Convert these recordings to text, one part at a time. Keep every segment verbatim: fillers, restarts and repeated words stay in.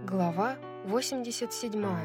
Глава восемьдесят седьмая.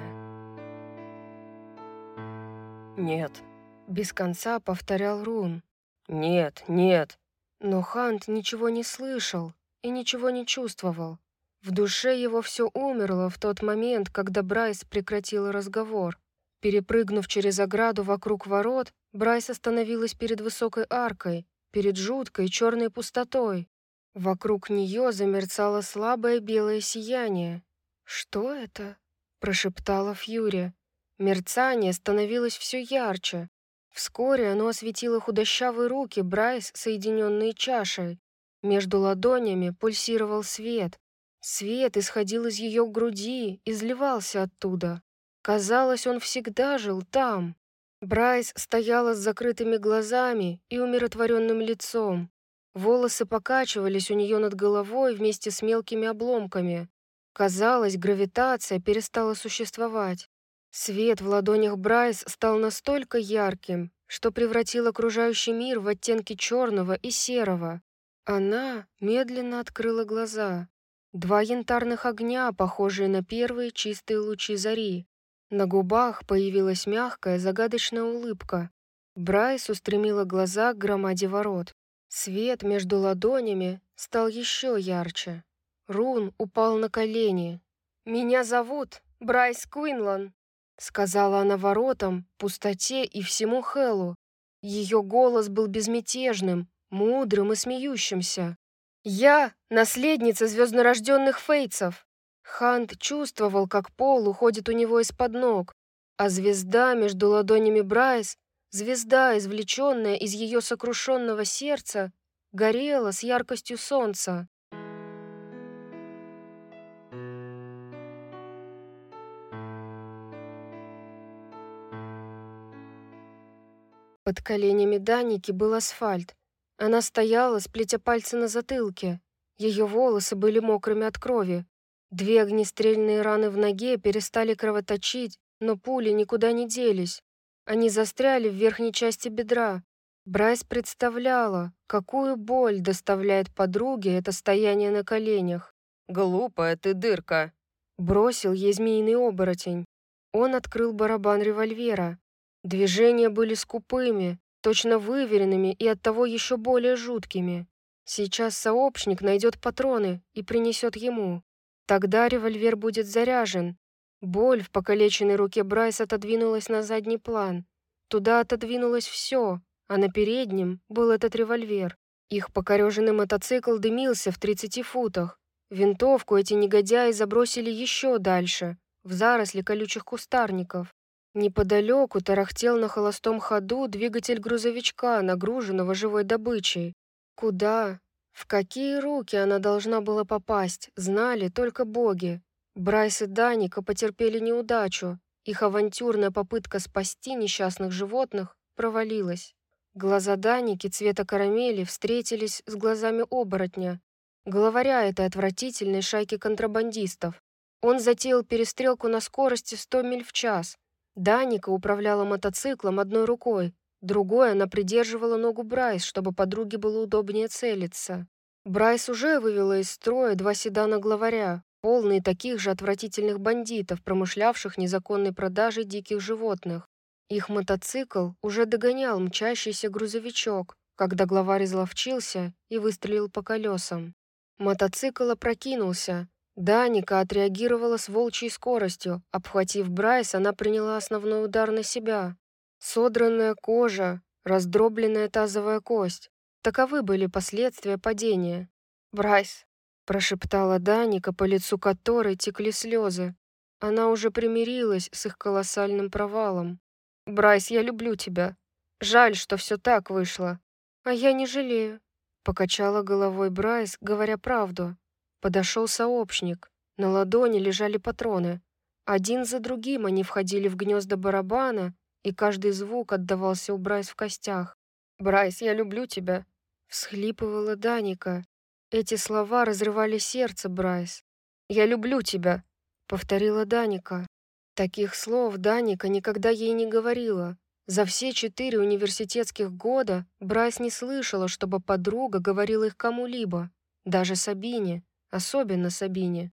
«Нет», — без конца повторял Рун. «нет, нет». Но Хант ничего не слышал и ничего не чувствовал. В душе его все умерло в тот момент, когда Брайс прекратила разговор. Перепрыгнув через ограду вокруг ворот, Брайс остановилась перед высокой аркой, перед жуткой черной пустотой. Вокруг нее замерцало слабое белое сияние. «Что это?» — прошептала Фьюри. Мерцание становилось все ярче. Вскоре оно осветило худощавые руки Брайс, соединенные чашей. Между ладонями пульсировал свет. Свет исходил из ее груди, изливался оттуда. Казалось, он всегда жил там. Брайс стояла с закрытыми глазами и умиротворенным лицом. Волосы покачивались у нее над головой вместе с мелкими обломками. Казалось, гравитация перестала существовать. Свет в ладонях Брайс стал настолько ярким, что превратил окружающий мир в оттенки черного и серого. Она медленно открыла глаза. Два янтарных огня, похожие на первые чистые лучи зари. На губах появилась мягкая, загадочная улыбка. Брайс устремила глаза к громаде ворот. Свет между ладонями стал еще ярче. Рун упал на колени. «Меня зовут Брайс Квинлан», — сказала она воротам, пустоте и всему Хэллу. Ее голос был безмятежным, мудрым и смеющимся. «Я — наследница звезднорожденных фейцев». Хант чувствовал, как пол уходит у него из-под ног, а звезда между ладонями Брайс, звезда, извлеченная из ее сокрушенного сердца, горела с яркостью солнца. Под коленями Даники был асфальт. Она стояла, сплетя пальцы на затылке. Ее волосы были мокрыми от крови. Две огнестрельные раны в ноге перестали кровоточить, но пули никуда не делись. Они застряли в верхней части бедра. Брайс представляла, какую боль доставляет подруге это стояние на коленях. «Глупая ты дырка», — бросил ей змеиный оборотень. Он открыл барабан револьвера. Движения были скупыми, точно выверенными и оттого еще более жуткими. Сейчас сообщник найдет патроны и принесет ему. Тогда револьвер будет заряжен. Боль в покалеченной руке Брайс отодвинулась на задний план. Туда отодвинулось все, а на переднем был этот револьвер. Их покореженный мотоцикл дымился в тридцати футах. Винтовку эти негодяи забросили еще дальше, в заросли колючих кустарников. Неподалеку тарахтел на холостом ходу двигатель грузовичка, нагруженного живой добычей. Куда, в какие руки она должна была попасть, знали только боги. Брайс и Даника потерпели неудачу. Их авантюрная попытка спасти несчастных животных провалилась. Глаза Даники цвета карамели встретились с глазами оборотня, главаря этой отвратительной шайки контрабандистов. Он затеял перестрелку на скорости сто миль в час. Даника управляла мотоциклом одной рукой, другой она придерживала ногу Брайс, чтобы подруге было удобнее целиться. Брайс уже вывела из строя два седана главаря, полные таких же отвратительных бандитов, промышлявших незаконной продажей диких животных. Их мотоцикл уже догонял мчащийся грузовичок, когда главарь изловчился и выстрелил по колесам. Мотоцикл опрокинулся. Даника отреагировала с волчьей скоростью. Обхватив Брайс, она приняла основной удар на себя. Содранная кожа, раздробленная тазовая кость. Таковы были последствия падения. «Брайс», — прошептала Даника, по лицу которой текли слезы. Она уже примирилась с их колоссальным провалом. «Брайс, я люблю тебя. Жаль, что все так вышло». «А я не жалею», — покачала головой Брайс, говоря правду. Подошел сообщник. На ладони лежали патроны. Один за другим они входили в гнезда барабана, и каждый звук отдавался у Брайс в костях. «Брайс, я люблю тебя», — всхлипывала Даника. Эти слова разрывали сердце Брайс. «Я люблю тебя», — повторила Даника. Таких слов Даника никогда ей не говорила. За все четыре университетских года Брайс не слышала, чтобы подруга говорила их кому-либо, даже Сабине. Особенно Сабине.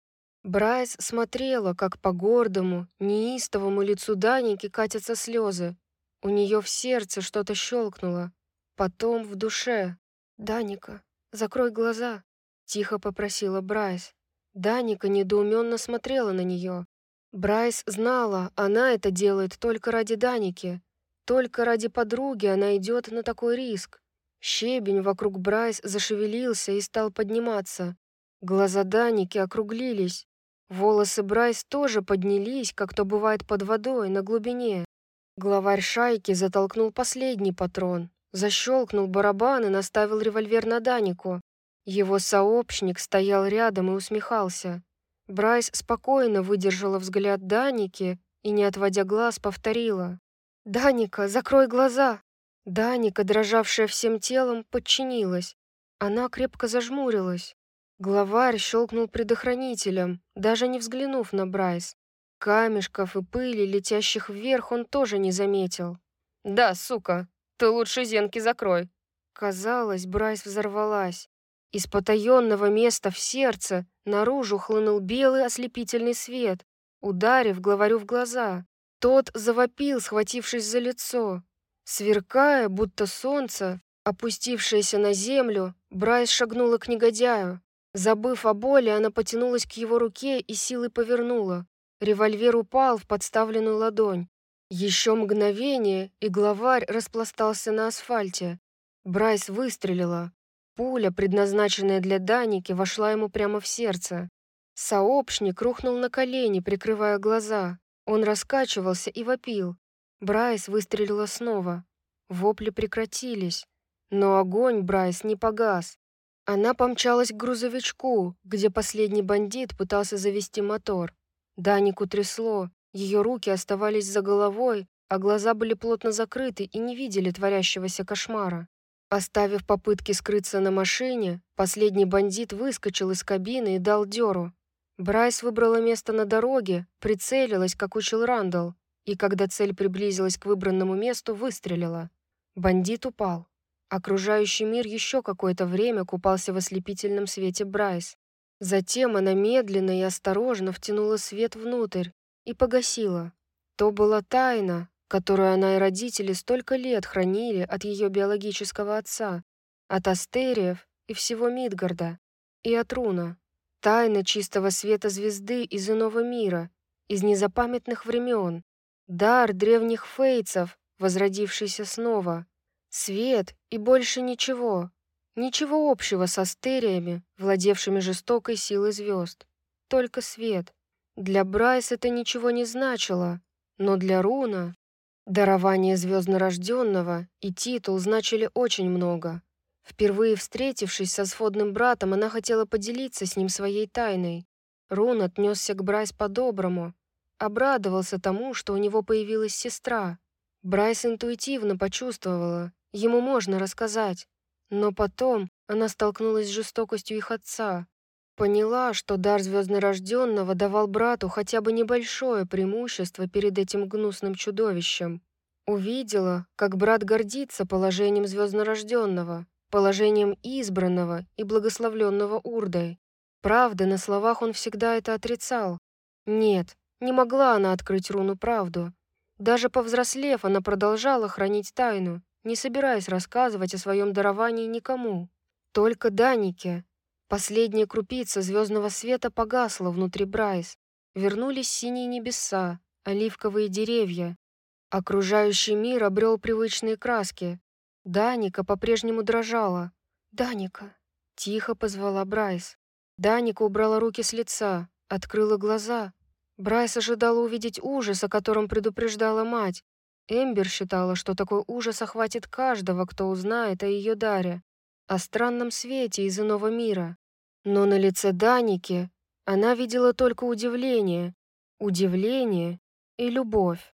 Брайс смотрела, как по гордому, неистовому лицу Даники катятся слезы. У нее в сердце что-то щелкнуло. Потом в душе. «Даника, закрой глаза», — тихо попросила Брайс. Даника недоуменно смотрела на нее. Брайс знала, она это делает только ради Даники. Только ради подруги она идет на такой риск. Щебень вокруг Брайс зашевелился и стал подниматься. Глаза Даники округлились. Волосы Брайс тоже поднялись, как то бывает под водой, на глубине. Главарь шайки затолкнул последний патрон, защелкнул барабан и наставил револьвер на Данику. Его сообщник стоял рядом и усмехался. Брайс спокойно выдержала взгляд Даники и, не отводя глаз, повторила: «Даника, закрой глаза!» Даника, дрожавшая всем телом, подчинилась. Она крепко зажмурилась. Главарь щелкнул предохранителем, даже не взглянув на Брайс. Камешков и пыли, летящих вверх, он тоже не заметил. «Да, сука, ты лучше зенки закрой». Казалось, Брайс взорвалась. Из потаенного места в сердце наружу хлынул белый ослепительный свет, ударив главарю в глаза. Тот завопил, схватившись за лицо. Сверкая, будто солнце, опустившееся на землю, Брайс шагнула к негодяю. Забыв о боли, она потянулась к его руке и силой повернула. Револьвер упал в подставленную ладонь. Еще мгновение, и главарь распластался на асфальте. Брайс выстрелила. Пуля, предназначенная для Даники, вошла ему прямо в сердце. Сообщник рухнул на колени, прикрывая глаза. Он раскачивался и вопил. Брайс выстрелила снова. Вопли прекратились. Но огонь Брайс не погас. Она помчалась к грузовичку, где последний бандит пытался завести мотор. Данику трясло, ее руки оставались за головой, а глаза были плотно закрыты и не видели творящегося кошмара. Оставив попытки скрыться на машине, последний бандит выскочил из кабины и дал дёру. Брайс выбрала место на дороге, прицелилась, как учил Рандall, и когда цель приблизилась к выбранному месту, выстрелила. Бандит упал. Окружающий мир еще какое-то время купался в ослепительном свете Брайс. Затем она медленно и осторожно втянула свет внутрь и погасила. То была тайна, которую она и родители столько лет хранили от ее биологического отца, от Астериев и всего Мидгарда, и от Руна. Тайна чистого света звезды из иного мира, из незапамятных времен. Дар древних фейцев, возродившийся снова. Свет и больше ничего. Ничего общего с астериями, владевшими жестокой силой звезд. Только свет. Для Брайс это ничего не значило, но для Руна дарование звезднорожденного и титул значили очень много. Впервые встретившись со сводным братом, она хотела поделиться с ним своей тайной. Рун отнесся к Брайс по-доброму, обрадовался тому, что у него появилась сестра. Брайс интуитивно почувствовала, ему можно рассказать. Но потом она столкнулась с жестокостью их отца. Поняла, что дар звезднорожденного давал брату хотя бы небольшое преимущество перед этим гнусным чудовищем. Увидела, как брат гордится положением звезднорожденного, положением избранного и благословленного Урдой. Правда, на словах он всегда это отрицал. Нет, не могла она открыть Руну правду. Даже повзрослев, она продолжала хранить тайну, не собираясь рассказывать о своем даровании никому. Только Данике. Последняя крупица звездного света погасла внутри Брайс. Вернулись синие небеса, оливковые деревья. Окружающий мир обрел привычные краски. Даника по-прежнему дрожала. «Даника!» — тихо позвала Брайс. Даника убрала руки с лица, открыла глаза. Брайс ожидала увидеть ужас, о котором предупреждала мать. Эмбер считала, что такой ужас охватит каждого, кто узнает о ее даре, о странном свете из иного мира. Но на лице Даники она видела только удивление, удивление и любовь.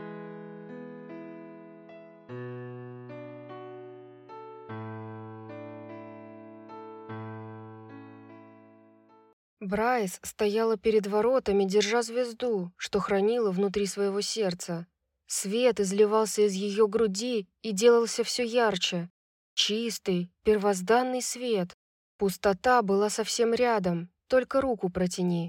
Брайс стояла перед воротами, держа звезду, что хранила внутри своего сердца. Свет изливался из ее груди и делался все ярче. Чистый, первозданный свет. Пустота была совсем рядом, только руку протяни.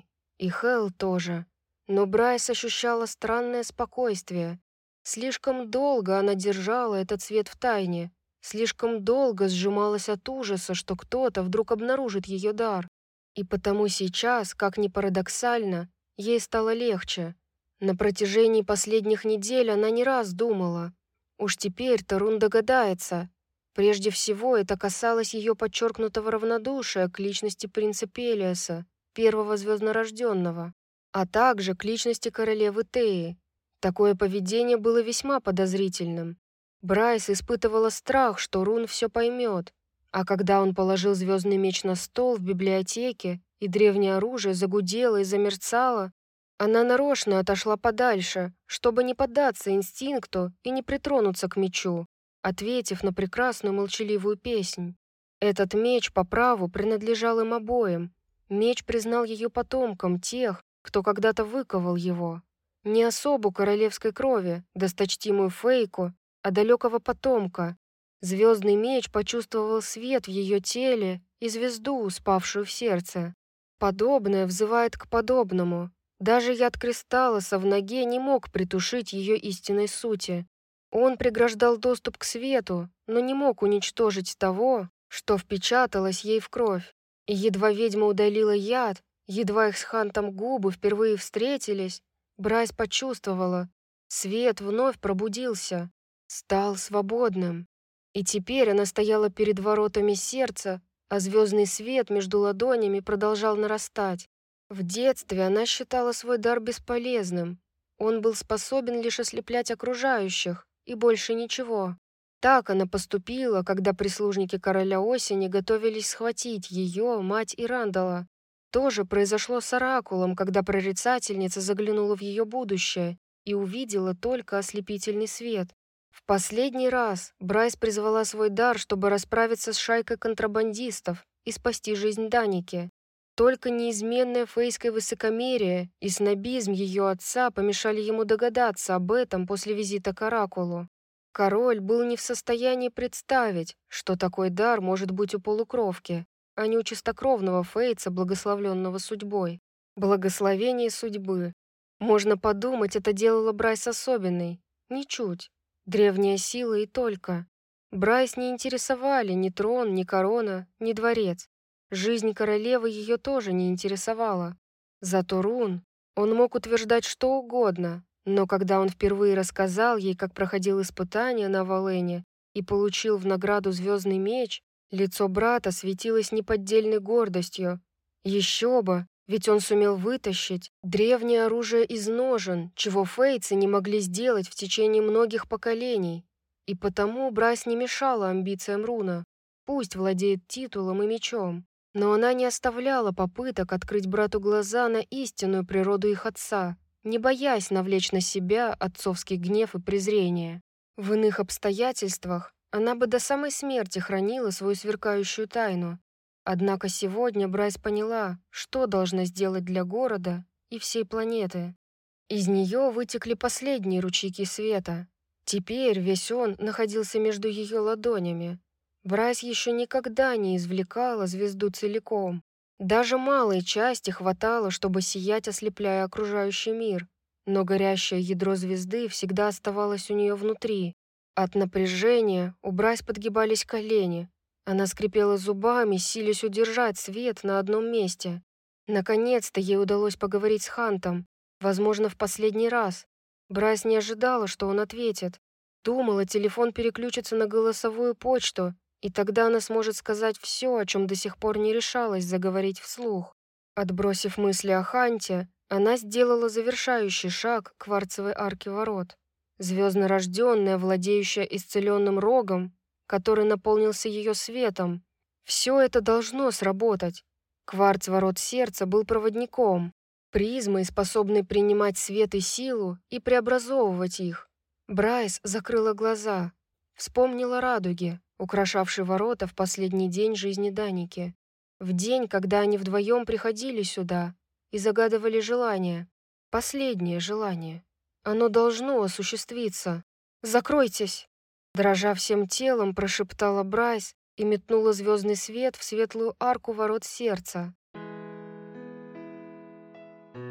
И Хэл тоже. Но Брайс ощущала странное спокойствие. Слишком долго она держала этот свет в тайне. Слишком долго сжималась от ужаса, что кто-то вдруг обнаружит ее дар. И потому сейчас, как ни парадоксально, ей стало легче. На протяжении последних недель она не раз думала. Уж теперь-то Рун догадается. Прежде всего, это касалось ее подчеркнутого равнодушия к личности принца Пелиаса, первого звезднорожденного, а также к личности королевы Теи. Такое поведение было весьма подозрительным. Брайс испытывала страх, что Рун все поймет, а когда он положил звездный меч на стол в библиотеке, и древнее оружие загудело и замерцало, она нарочно отошла подальше, чтобы не поддаться инстинкту и не притронуться к мечу, ответив на прекрасную молчаливую песнь. Этот меч по праву принадлежал им обоим. Меч признал ее потомкам тех, кто когда-то выковал его. Не особу королевской крови, досточтимую Фейку, а далекого потомка. Звездный меч почувствовал свет в ее теле и звезду, спавшую в сердце. Подобное взывает к подобному. Даже яд кристаллоса в ноге не мог притушить ее истинной сути. Он преграждал доступ к свету, но не мог уничтожить того, что впечаталось ей в кровь. И едва ведьма удалила яд, едва их с Хантом губы впервые встретились, Брайс почувствовала, свет вновь пробудился, стал свободным. И теперь она стояла перед воротами сердца, а звездный свет между ладонями продолжал нарастать. В детстве она считала свой дар бесполезным. Он был способен лишь ослеплять окружающих, и больше ничего. Так она поступила, когда прислужники короля осени готовились схватить ее, мать и Рандала. То же произошло с Оракулом, когда прорицательница заглянула в ее будущее и увидела только ослепительный свет. В последний раз Брайс призвала свой дар, чтобы расправиться с шайкой контрабандистов и спасти жизнь Даники. Только неизменное фейское высокомерие и снобизм ее отца помешали ему догадаться об этом после визита к Оракулу. Король был не в состоянии представить, что такой дар может быть у полукровки, а не у чистокровного фейца, благословленного судьбой. Благословение судьбы. Можно подумать, это делало Брайс особенной. Ничуть. Древняя сила и только. Брайс не интересовали ни трон, ни корона, ни дворец. Жизнь королевы ее тоже не интересовала. Зато Рун, он мог утверждать что угодно, но когда он впервые рассказал ей, как проходил испытание на Валене и получил в награду звездный меч, лицо брата светилось неподдельной гордостью. Еще бы, ведь он сумел вытащить древнее оружие из ножен, чего фейцы не могли сделать в течение многих поколений. И потому Брайс не мешала амбициям Руна. Пусть владеет титулом и мечом. Но она не оставляла попыток открыть брату глаза на истинную природу их отца, не боясь навлечь на себя отцовский гнев и презрение. В иных обстоятельствах она бы до самой смерти хранила свою сверкающую тайну. Однако сегодня Брайс поняла, что должна сделать для города и всей планеты. Из нее вытекли последние ручейки света. Теперь весь он находился между ее ладонями. Брайс еще никогда не извлекала звезду целиком. Даже малой части хватало, чтобы сиять, ослепляя окружающий мир. Но горящее ядро звезды всегда оставалось у нее внутри. От напряжения у Брайс подгибались колени. Она скрипела зубами, силясь удержать свет на одном месте. Наконец-то ей удалось поговорить с Хантом. Возможно, в последний раз. Брайс не ожидала, что он ответит. Думала, телефон переключится на голосовую почту, и тогда она сможет сказать все, о чем до сих пор не решалась заговорить вслух. Отбросив мысли о Ханте, она сделала завершающий шаг к кварцевой арке ворот. Звезднорожденная, владеющая исцеленным рогом, который наполнился ее светом. Все это должно сработать. Кварц ворот сердца был проводником, призмой, способной принимать свет и силу и преобразовывать их. Брайс закрыла глаза, вспомнила радуги, украшавшие ворота в последний день жизни Даники. В день, когда они вдвоем приходили сюда и загадывали желание. Последнее желание. Оно должно осуществиться. «Закройтесь!» Дрожа всем телом, прошептала Брайс и метнула звездный свет в светлую арку ворот сердца.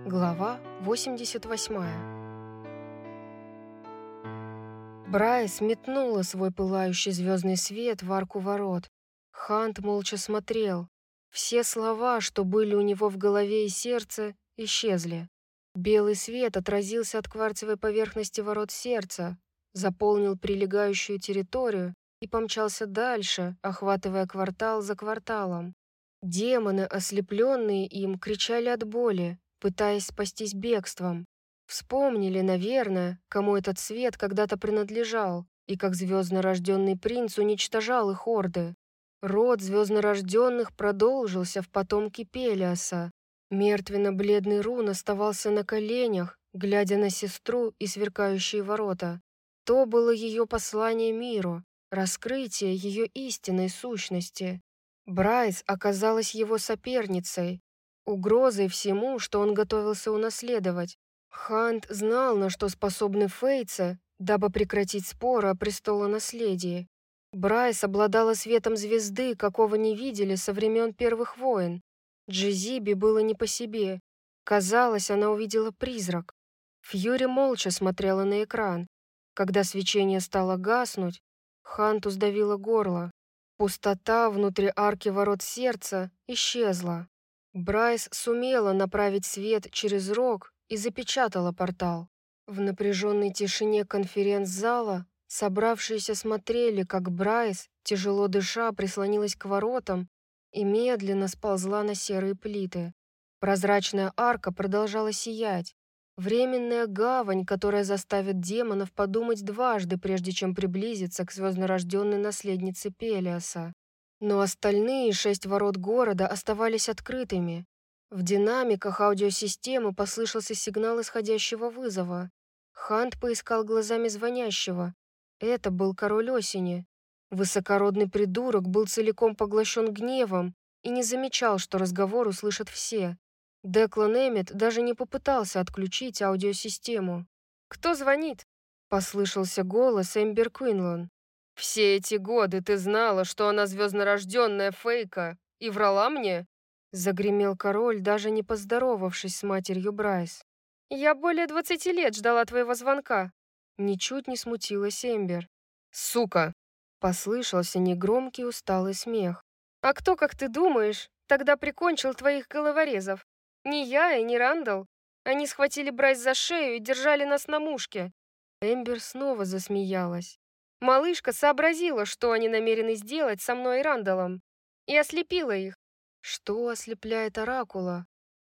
Глава восемьдесят восьмая. Брайс метнула свой пылающий звездный свет в арку ворот. Хант молча смотрел. Все слова, что были у него в голове и сердце, исчезли. Белый свет отразился от кварцевой поверхности ворот сердца, заполнил прилегающую территорию и помчался дальше, охватывая квартал за кварталом. Демоны, ослепленные им, кричали от боли, пытаясь спастись бегством. Вспомнили, наверное, кому этот свет когда-то принадлежал, и как звезднорожденный принц уничтожал их орды. Род звезднорожденных продолжился в потомке Пелиаса. Мертвенно-бледный Рун оставался на коленях, глядя на сестру и сверкающие ворота. То было ее послание миру, раскрытие ее истинной сущности. Брайс оказалась его соперницей, угрозой всему, что он готовился унаследовать. Хант знал, на что способны фейцы, дабы прекратить споры о престолонаследии. Брайс обладала светом звезды, какого не видели со времен первых войн. Джизиби было не по себе. Казалось, она увидела призрак. Фьюри молча смотрела на экран. Когда свечение стало гаснуть, Ханту сдавило горло. Пустота внутри арки ворот сердца исчезла. Брайс сумела направить свет через рог и запечатала портал. В напряженной тишине конференц-зала собравшиеся смотрели, как Брайс, тяжело дыша, прислонилась к воротам и медленно сползла на серые плиты. Прозрачная арка продолжала сиять. Временная гавань, которая заставит демонов подумать дважды, прежде чем приблизиться к звезднорожденной наследнице Пелиаса. Но остальные шесть ворот города оставались открытыми. В динамиках аудиосистемы послышался сигнал исходящего вызова. Хант поискал глазами звонящего. Это был король осени. Высокородный придурок был целиком поглощен гневом и не замечал, что разговор услышат все. Деклан Эммет даже не попытался отключить аудиосистему. «Кто звонит?» — послышался голос Эмбер Квинлан. «Все эти годы ты знала, что она звезднорожденная фейка, и врала мне?» — загремел король, даже не поздоровавшись с матерью Брайс. «Я более двадцати лет ждала твоего звонка». Ничуть не смутилась Эмбер. «Сука!» — послышался негромкий усталый смех. «А кто, как ты думаешь, тогда прикончил твоих головорезов? Не я и не Рандall. Они схватили Брайс за шею и держали нас на мушке». Эмбер снова засмеялась. Малышка сообразила, что они намерены сделать со мной и Рандаллом, и ослепила их. Что ослепляет оракула?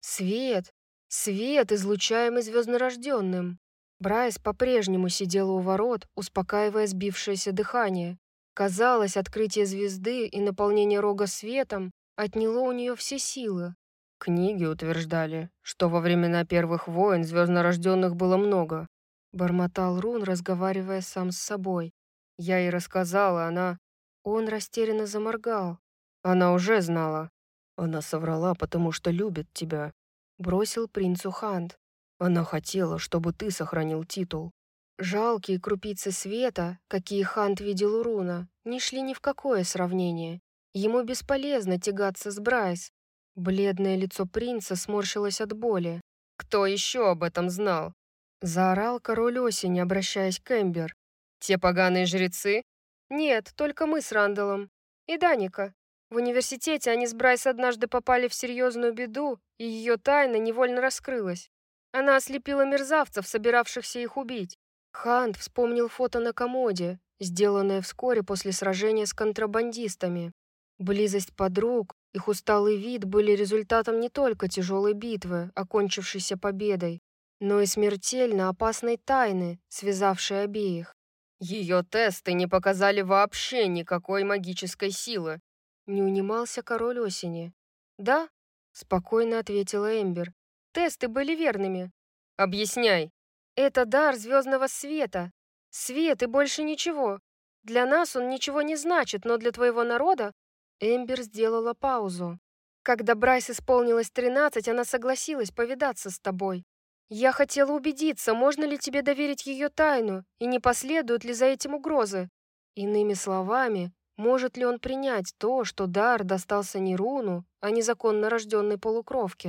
Свет! Свет, излучаемый звезднорожденным. Брайс по-прежнему сидела у ворот, успокаивая сбившееся дыхание. Казалось, открытие звезды и наполнение рога светом отняло у нее все силы. Книги утверждали, что во времена первых войн звезднорожденных было много. Бормотал Рун, разговаривая сам с собой. Я ей рассказала, она... Он растерянно заморгал. Она уже знала. Она соврала, потому что любит тебя. Бросил принцу Хант. Она хотела, чтобы ты сохранил титул. Жалкие крупицы света, какие Хант видел у Руна, не шли ни в какое сравнение. Ему бесполезно тягаться с Брайс. Бледное лицо принца сморщилось от боли. «Кто еще об этом знал?» Заорал король осени, обращаясь к Эмбер. «Те поганые жрецы?» «Нет, только мы с Рандаллом. И Даника. В университете они с Брайс однажды попали в серьезную беду, и ее тайна невольно раскрылась. Она ослепила мерзавцев, собиравшихся их убить. Хант вспомнил фото на комоде, сделанное вскоре после сражения с контрабандистами. Близость подруг, их усталый вид были результатом не только тяжелой битвы, окончившейся победой, но и смертельно опасной тайны, связавшей обеих. Ее тесты не показали вообще никакой магической силы. Не унимался король осени. «Да», — спокойно ответила Эмбер. «Тесты были верными». «Объясняй». «Это дар звездного света. Свет и больше ничего. Для нас он ничего не значит, но для твоего народа...» Эмбер сделала паузу. «Когда Брайс исполнилось тринадцать, она согласилась повидаться с тобой. Я хотела убедиться, можно ли тебе доверить ее тайну, и не последуют ли за этим угрозы. Иными словами, может ли он принять то, что дар достался не Руну, а незаконно рожденной полукровке?»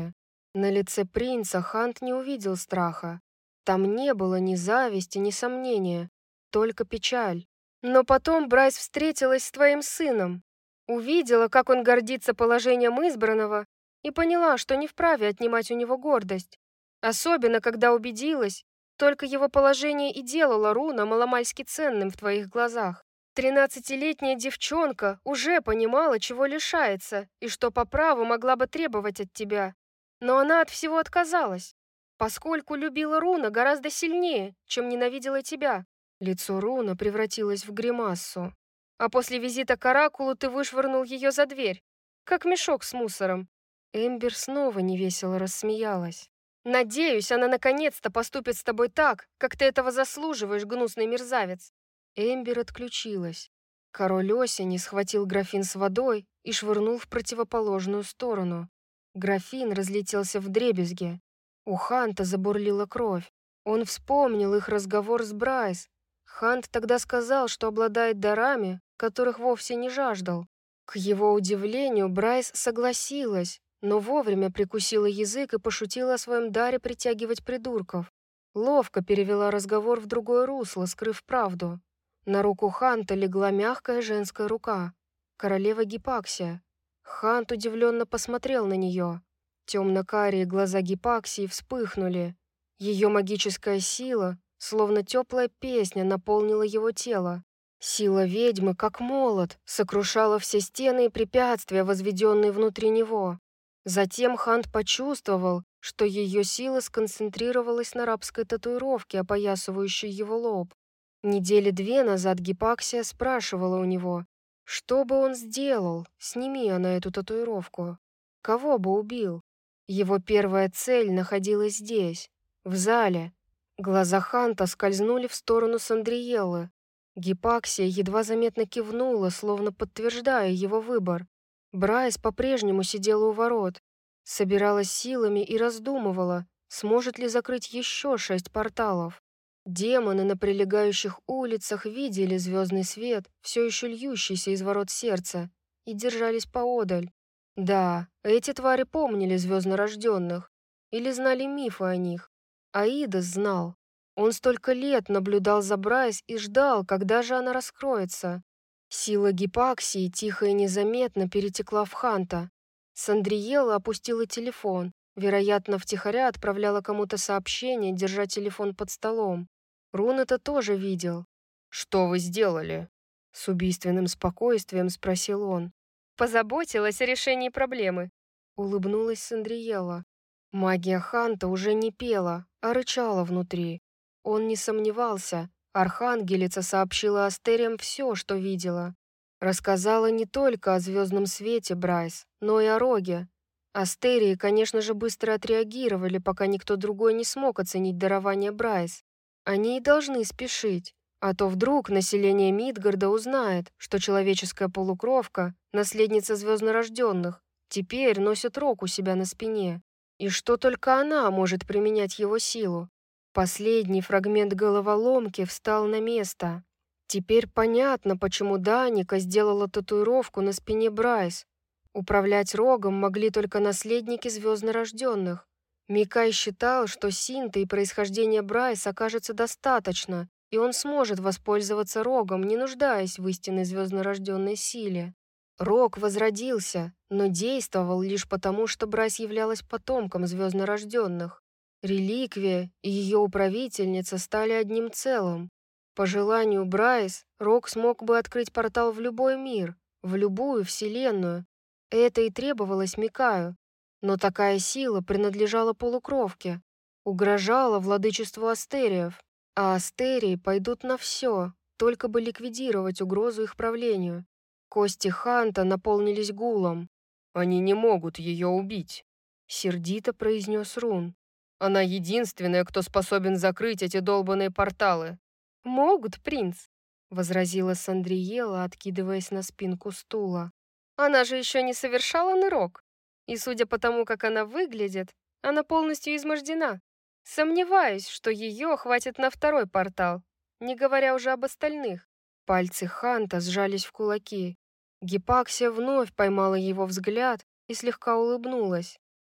На лице принца Хант не увидел страха. Там не было ни зависти, ни сомнения, только печаль. Но потом Брайс встретилась с твоим сыном, увидела, как он гордится положением избранного, и поняла, что не вправе отнимать у него гордость. Особенно, когда убедилась, только его положение и делало Руна маломальски ценным в твоих глазах. Тринадцатилетняя девчонка уже понимала, чего лишается, и что по праву могла бы требовать от тебя. Но она от всего отказалась, поскольку любила Руна гораздо сильнее, чем ненавидела тебя. Лицо Руна превратилось в гримассу. А после визита к Оракулу ты вышвырнул ее за дверь, как мешок с мусором. Эмбер снова невесело рассмеялась. Надеюсь, она наконец-то поступит с тобой так, как ты этого заслуживаешь, гнусный мерзавец. Эмбер отключилась. Король осени схватил графин с водой и швырнул в противоположную сторону. Графин разлетелся вдребезги. У Ханта забурлила кровь. Он вспомнил их разговор с Брайс. Хант тогда сказал, что обладает дарами, которых вовсе не жаждал. К его удивлению, Брайс согласилась, но вовремя прикусила язык и пошутила о своем даре притягивать придурков. Ловко перевела разговор в другое русло, скрыв правду. На руку Ханта легла мягкая женская рука. Королева Гипаксия. Хант удивленно посмотрел на нее. Темно-карие глаза Гипаксии вспыхнули. Ее магическая сила, словно теплая песня, наполнила его тело. Сила ведьмы, как молот, сокрушала все стены и препятствия, возведенные внутри него. Затем Хант почувствовал, что ее сила сконцентрировалась на рабской татуировке, опоясывающей его лоб. Недели две назад Гипаксия спрашивала у него, что бы он сделал, сними она эту татуировку. Кого бы убил? Его первая цель находилась здесь, в зале. Глаза Ханта скользнули в сторону Сандриеллы. Гипаксия едва заметно кивнула, словно подтверждая его выбор. Брайс по-прежнему сидела у ворот, собиралась силами и раздумывала, сможет ли закрыть еще шесть порталов. Демоны на прилегающих улицах видели звездный свет, все еще льющийся из ворот сердца, и держались поодаль. Да, эти твари помнили звезднорожденных или знали мифы о них. Аидос знал. Он столько лет наблюдал за Брайс и ждал, когда же она раскроется. Сила Гипаксии тихо и незаметно перетекла в Ханта. Сандриелла опустила телефон, вероятно, втихаря отправляла кому-то сообщение, держа телефон под столом. Рун это тоже видел. «Что вы сделали?» С убийственным спокойствием спросил он. «Позаботилась о решении проблемы», — улыбнулась Сандриелла. Магия Ханта уже не пела, а рычала внутри. Он не сомневался. Архангелица сообщила Астериям все, что видела. Рассказала не только о звездном свете Брайс, но и о Роге. Астерии, конечно же, быстро отреагировали, пока никто другой не смог оценить дарование Брайс. Они и должны спешить, а то вдруг население Мидгарда узнает, что человеческая полукровка, наследница звезднорожденных, теперь носит Рог у себя на спине, и что только она может применять его силу. Последний фрагмент головоломки встал на место. Теперь понятно, почему Даника сделала татуировку на спине Брайс. Управлять Рогом могли только наследники звезднорожденных. Микай считал, что синта и происхождение Брайс окажется достаточно, и он сможет воспользоваться Рогом, не нуждаясь в истинной звезднорожденной силе. Рог возродился, но действовал лишь потому, что Брайс являлась потомком звезднорожденных. Реликвия и ее управительница стали одним целым. По желанию Брайс, Рог смог бы открыть портал в любой мир, в любую вселенную. Это и требовалось Микаю. Но такая сила принадлежала полукровке, угрожала владычеству Астериев, а Астерии пойдут на все, только бы ликвидировать угрозу их правлению. Кости Ханта наполнились гулом. «Они не могут ее убить», — сердито произнес Рун. «Она единственная, кто способен закрыть эти долбаные порталы». «Могут, принц», — возразила Сандриелла, откидываясь на спинку стула. «Она же еще не совершала нырок. И судя по тому, как она выглядит, она полностью измождена. Сомневаюсь, что ее хватит на второй портал, не говоря уже об остальных». Пальцы Ханта сжались в кулаки. Гипаксия вновь поймала его взгляд и слегка улыбнулась.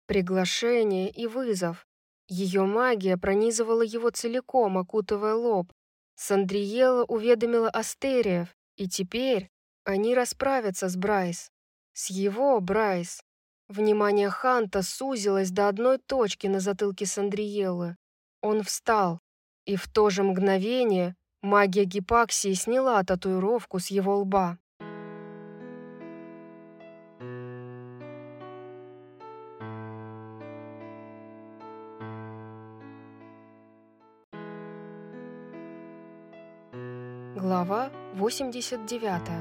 приглашение и вызов. Ее магия пронизывала его целиком, окутывая лоб. Сандриела уведомила Астериев, и теперь они расправятся с Брайс. С его Брайс. Внимание Ханта сузилось до одной точки на затылке Сандриелы. Он встал, и в то же мгновение магия Гипаксии сняла татуировку с его лба. Глава восемьдесят девятая.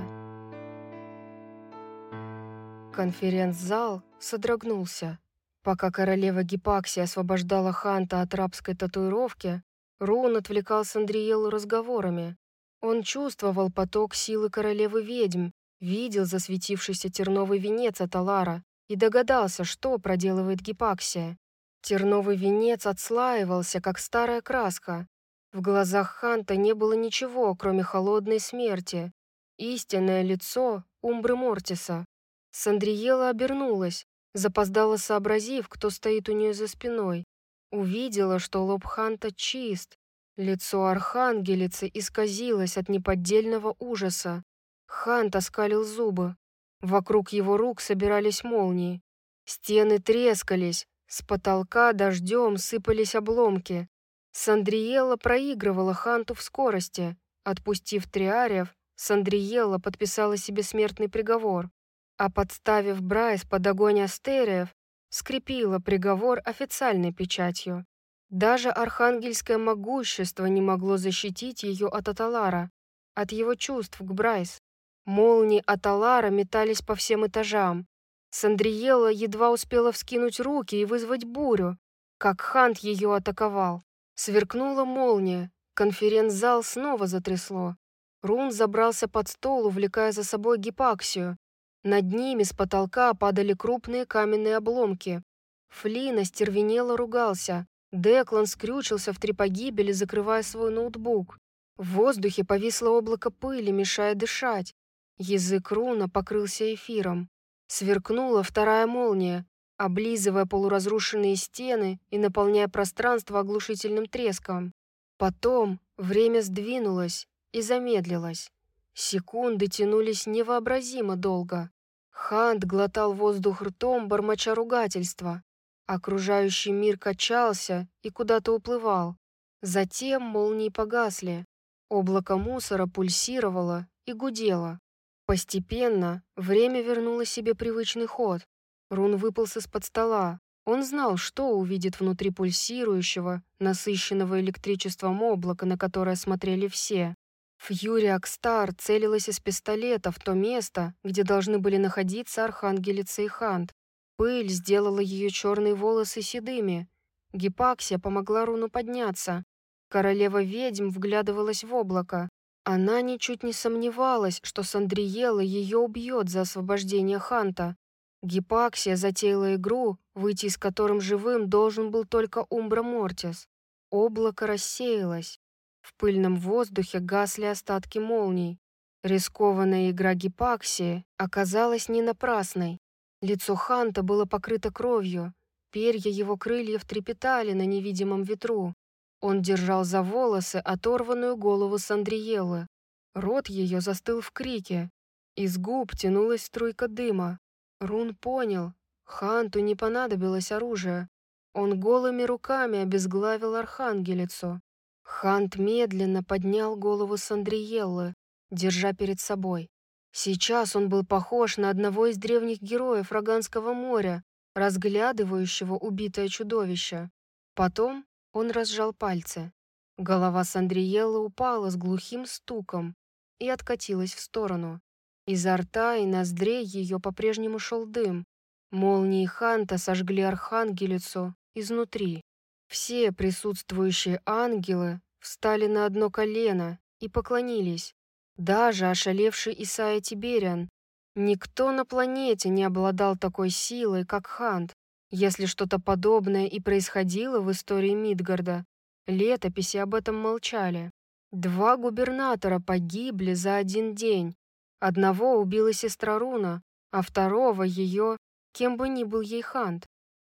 Конференц-зал содрогнулся. Пока королева Гипаксия освобождала Ханта от рабской татуировки, Рун отвлекал Сандриелу разговорами. Он чувствовал поток силы королевы ведьм, видел засветившийся терновый венец от Алара и догадался, что проделывает Гипаксия. Терновый венец отслаивался, как старая краска. В глазах Ханта не было ничего, кроме холодной смерти. Истинное лицо Умбры Мортиса. Сандриела обернулась, запоздала, сообразив, кто стоит у нее за спиной. Увидела, что лоб Ханта чист. Лицо архангелицы исказилось от неподдельного ужаса. Хант оскалил зубы. Вокруг его рук собирались молнии. Стены трескались, с потолка дождем сыпались обломки. Сандриела проигрывала Ханту в скорости. Отпустив триариев, Сандриела подписала себе смертный приговор, а подставив Брайс под огонь Астериев, скрепила приговор официальной печатью. Даже архангельское могущество не могло защитить ее от Аталара, от его чувств к Брайс. Молнии Аталара метались по всем этажам. Сандриела едва успела вскинуть руки и вызвать бурю, как Хант ее атаковал. Сверкнула молния, конференц-зал снова затрясло. Рун забрался под стол, увлекая за собой Гипаксию. Над ними с потолка падали крупные каменные обломки. Флин остервенело ругался. Деклан скрючился в три погибели, закрывая свой ноутбук. В воздухе повисло облако пыли, мешая дышать. Язык Руна покрылся эфиром. Сверкнула вторая молния, облизывая полуразрушенные стены и наполняя пространство оглушительным треском. Потом время сдвинулось и замедлилось. Секунды тянулись невообразимо долго. Хант глотал воздух ртом, бормоча ругательства. Окружающий мир качался и куда-то уплывал. Затем молнии погасли. Облако мусора пульсировало и гудело. Постепенно время вернуло себе привычный ход. Рун выполз из-под стола. Он знал, что увидит внутри пульсирующего, насыщенного электричеством облака, на которое смотрели все. Фьюри Акстар целилась из пистолета в то место, где должны были находиться архангелица и Хант. Пыль сделала ее черные волосы седыми. Гипаксия помогла Руну подняться. Королева ведьм вглядывалась в облако. Она ничуть не сомневалась, что Сандриела ее убьет за освобождение Ханта. Гипаксия затеяла игру, выйти из которым живым должен был только Умбра Мортис. Облако рассеялось. В пыльном воздухе гасли остатки молний. Рискованная игра Гипаксии оказалась не напрасной. Лицо Ханта было покрыто кровью, перья его крыльев трепетали на невидимом ветру. Он держал за волосы оторванную голову Сандриелы. Рот ее застыл в крике. Из губ тянулась струйка дыма. Рун понял, Ханту не понадобилось оружие. Он голыми руками обезглавил архангелицу. Хант медленно поднял голову Сандриеллы, держа перед собой. Сейчас он был похож на одного из древних героев Роганского моря, разглядывающего убитое чудовище. Потом он разжал пальцы. Голова Сандриеллы упала с глухим стуком и откатилась в сторону. Изо рта и ноздрей ее по-прежнему шел дым. Молнии Ханта сожгли архангелицу изнутри. Все присутствующие ангелы встали на одно колено и поклонились. Даже ошалевший Исайя Тибериан. Никто на планете не обладал такой силой, как Хант. Если что-то подобное и происходило в истории Мидгарда, летописи об этом молчали. Два губернатора погибли за один день. Одного убила сестра Руна, а второго ее, кем бы ни был ей Хант.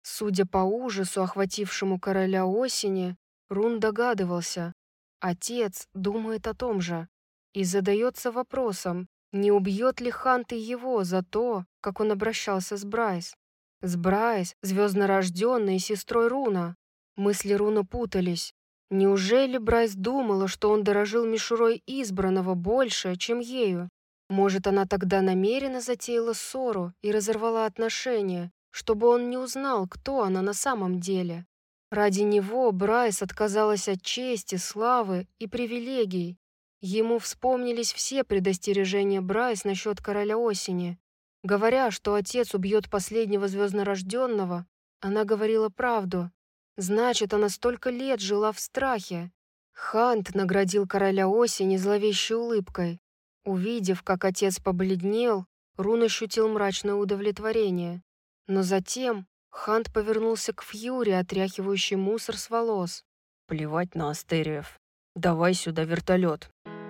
Судя по ужасу, охватившему короля осени, Рун догадывался. Отец думает о том же и задается вопросом, не убьет ли Хант и его за то, как он обращался с Брайс. С Брайс, звезднорожденной сестрой Руна. Мысли Руна путались. Неужели Брайс думала, что он дорожил мишурой избранного больше, чем ею? Может, она тогда намеренно затеяла ссору и разорвала отношения, чтобы он не узнал, кто она на самом деле? Ради него Брайс отказалась от чести, славы и привилегий. Ему вспомнились все предостережения Брайс насчет короля осени. Говоря, что отец убьет последнего звезднорожденного, она говорила правду. Значит, она столько лет жила в страхе. Хант наградил короля осени зловещей улыбкой. Увидев, как отец побледнел, Рун ощутил мрачное удовлетворение. Но затем Хант повернулся к Фьюри, отряхивающей мусор с волос. «Плевать на астериев. Давай сюда вертолет».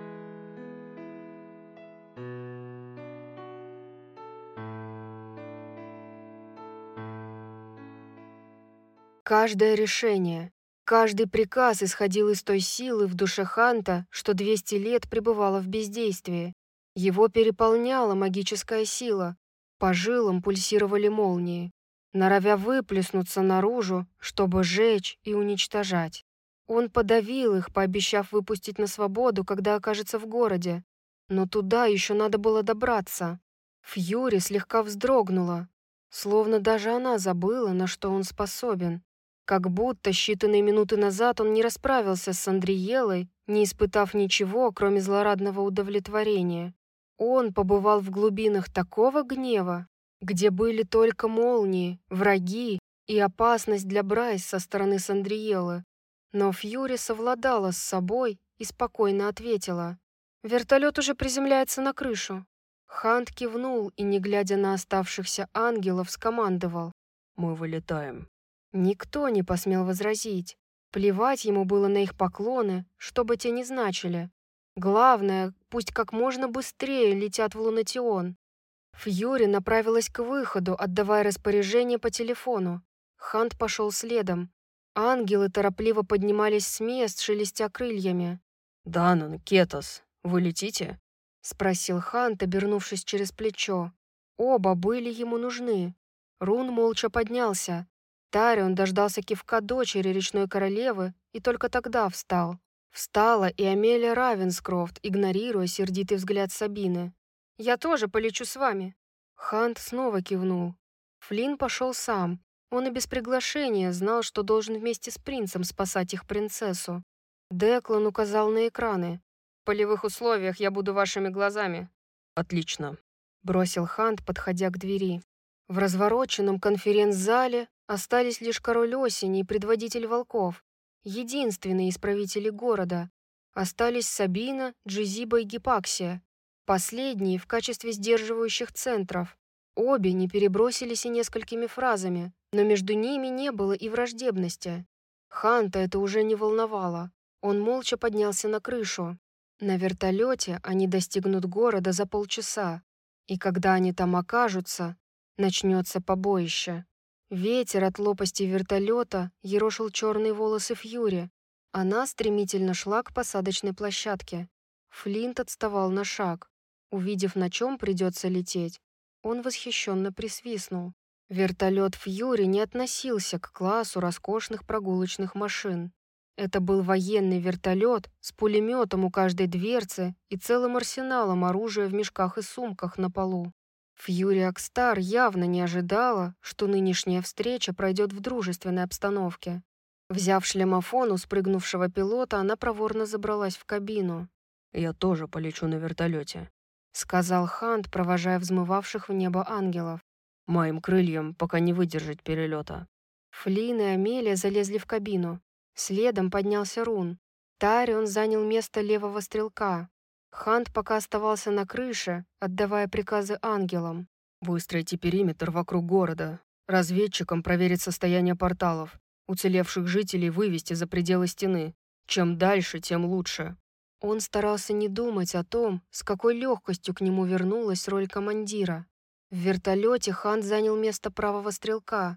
Каждое решение, каждый приказ исходил из той силы в душе Ханта, что двести лет пребывала в бездействии. Его переполняла магическая сила. По жилам пульсировали молнии, норовя выплеснуться наружу, чтобы сжечь и уничтожать. Он подавил их, пообещав выпустить на свободу, когда окажется в городе. Но туда еще надо было добраться. Фьюри слегка вздрогнула, словно даже она забыла, на что он способен. Как будто считанные минуты назад он не расправился с Андриелой, не испытав ничего, кроме злорадного удовлетворения. Он побывал в глубинах такого гнева, где были только молнии, враги и опасность для Брайс со стороны Сандриелы. Но Фьюри совладала с собой и спокойно ответила. «Вертолет уже приземляется на крышу». Хант кивнул и, не глядя на оставшихся ангелов, скомандовал. «Мы вылетаем». Никто не посмел возразить. Плевать ему было на их поклоны, что бы те ни значили. Главное, пусть как можно быстрее летят в Лунатион. Фьюри направилась к выходу, отдавая распоряжение по телефону. Хант пошел следом. Ангелы торопливо поднимались с мест, шелестя крыльями. «Данан, Кетос, вы летите?» — спросил Хант, обернувшись через плечо. Оба были ему нужны. Рун молча поднялся. Тарион дождался кивка дочери речной королевы и только тогда встал. Встала и Амелия Равенскрофт, игнорируя сердитый взгляд Сабины. «Я тоже полечу с вами». Хант снова кивнул. Флинн пошел сам. Он и без приглашения знал, что должен вместе с принцем спасать их принцессу. Деклан указал на экраны. «В полевых условиях я буду вашими глазами». «Отлично», — бросил Хант, подходя к двери. В развороченном конференц-зале остались лишь король осени и предводитель волков, единственные из правителей города. Остались Сабина, Джизиба и Гипаксия, последние в качестве сдерживающих центров. Обе не перебросились и несколькими фразами, но между ними не было и враждебности. Ханта это уже не волновало. Он молча поднялся на крышу. На вертолете они достигнут города за полчаса, и когда они там окажутся, начнется побоище. Ветер от лопасти вертолета ерошил черные волосы Фьюри. Она стремительно шла к посадочной площадке. Флинт отставал на шаг. Увидев, на чем придется лететь, он восхищенно присвистнул. Вертолет Фьюри не относился к классу роскошных прогулочных машин. Это был военный вертолет с пулеметом у каждой дверцы и целым арсеналом оружия в мешках и сумках на полу. Фьюри Акстар явно не ожидала, что нынешняя встреча пройдет в дружественной обстановке. Взяв шлемофон у спрыгнувшего пилота, она проворно забралась в кабину. «Я тоже полечу на вертолете», — сказал Хант, провожая взмывавших в небо ангелов. «Моим крыльям пока не выдержать перелета». Флинн и Амелия залезли в кабину. Следом поднялся Рун. Тарион занял место левого стрелка. Хант пока оставался на крыше, отдавая приказы ангелам. «Выстроите периметр вокруг города. Разведчикам проверить состояние порталов. Уцелевших жителей вывести за пределы стены. Чем дальше, тем лучше». Он старался не думать о том, с какой легкостью к нему вернулась роль командира. В вертолете Хант занял место правого стрелка.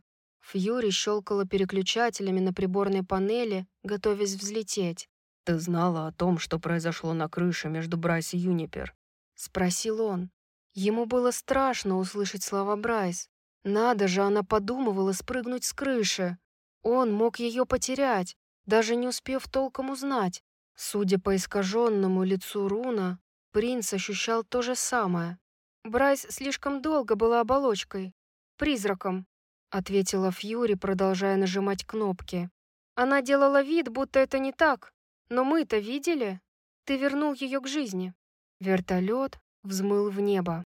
Фьюри щелкала переключателями на приборной панели, готовясь взлететь. «Ты знала о том, что произошло на крыше между Брайс и Юнипер?» — спросил он. Ему было страшно услышать слова Брайс. Надо же, она подумывала спрыгнуть с крыши. Он мог ее потерять, даже не успев толком узнать. Судя по искаженному лицу Руна, принц ощущал то же самое. «Брайс слишком долго была оболочкой, призраком», — ответила Фьюри, продолжая нажимать кнопки. «Она делала вид, будто это не так, но мы-то видели. Ты вернул ее к жизни». Вертолет взмыл в небо.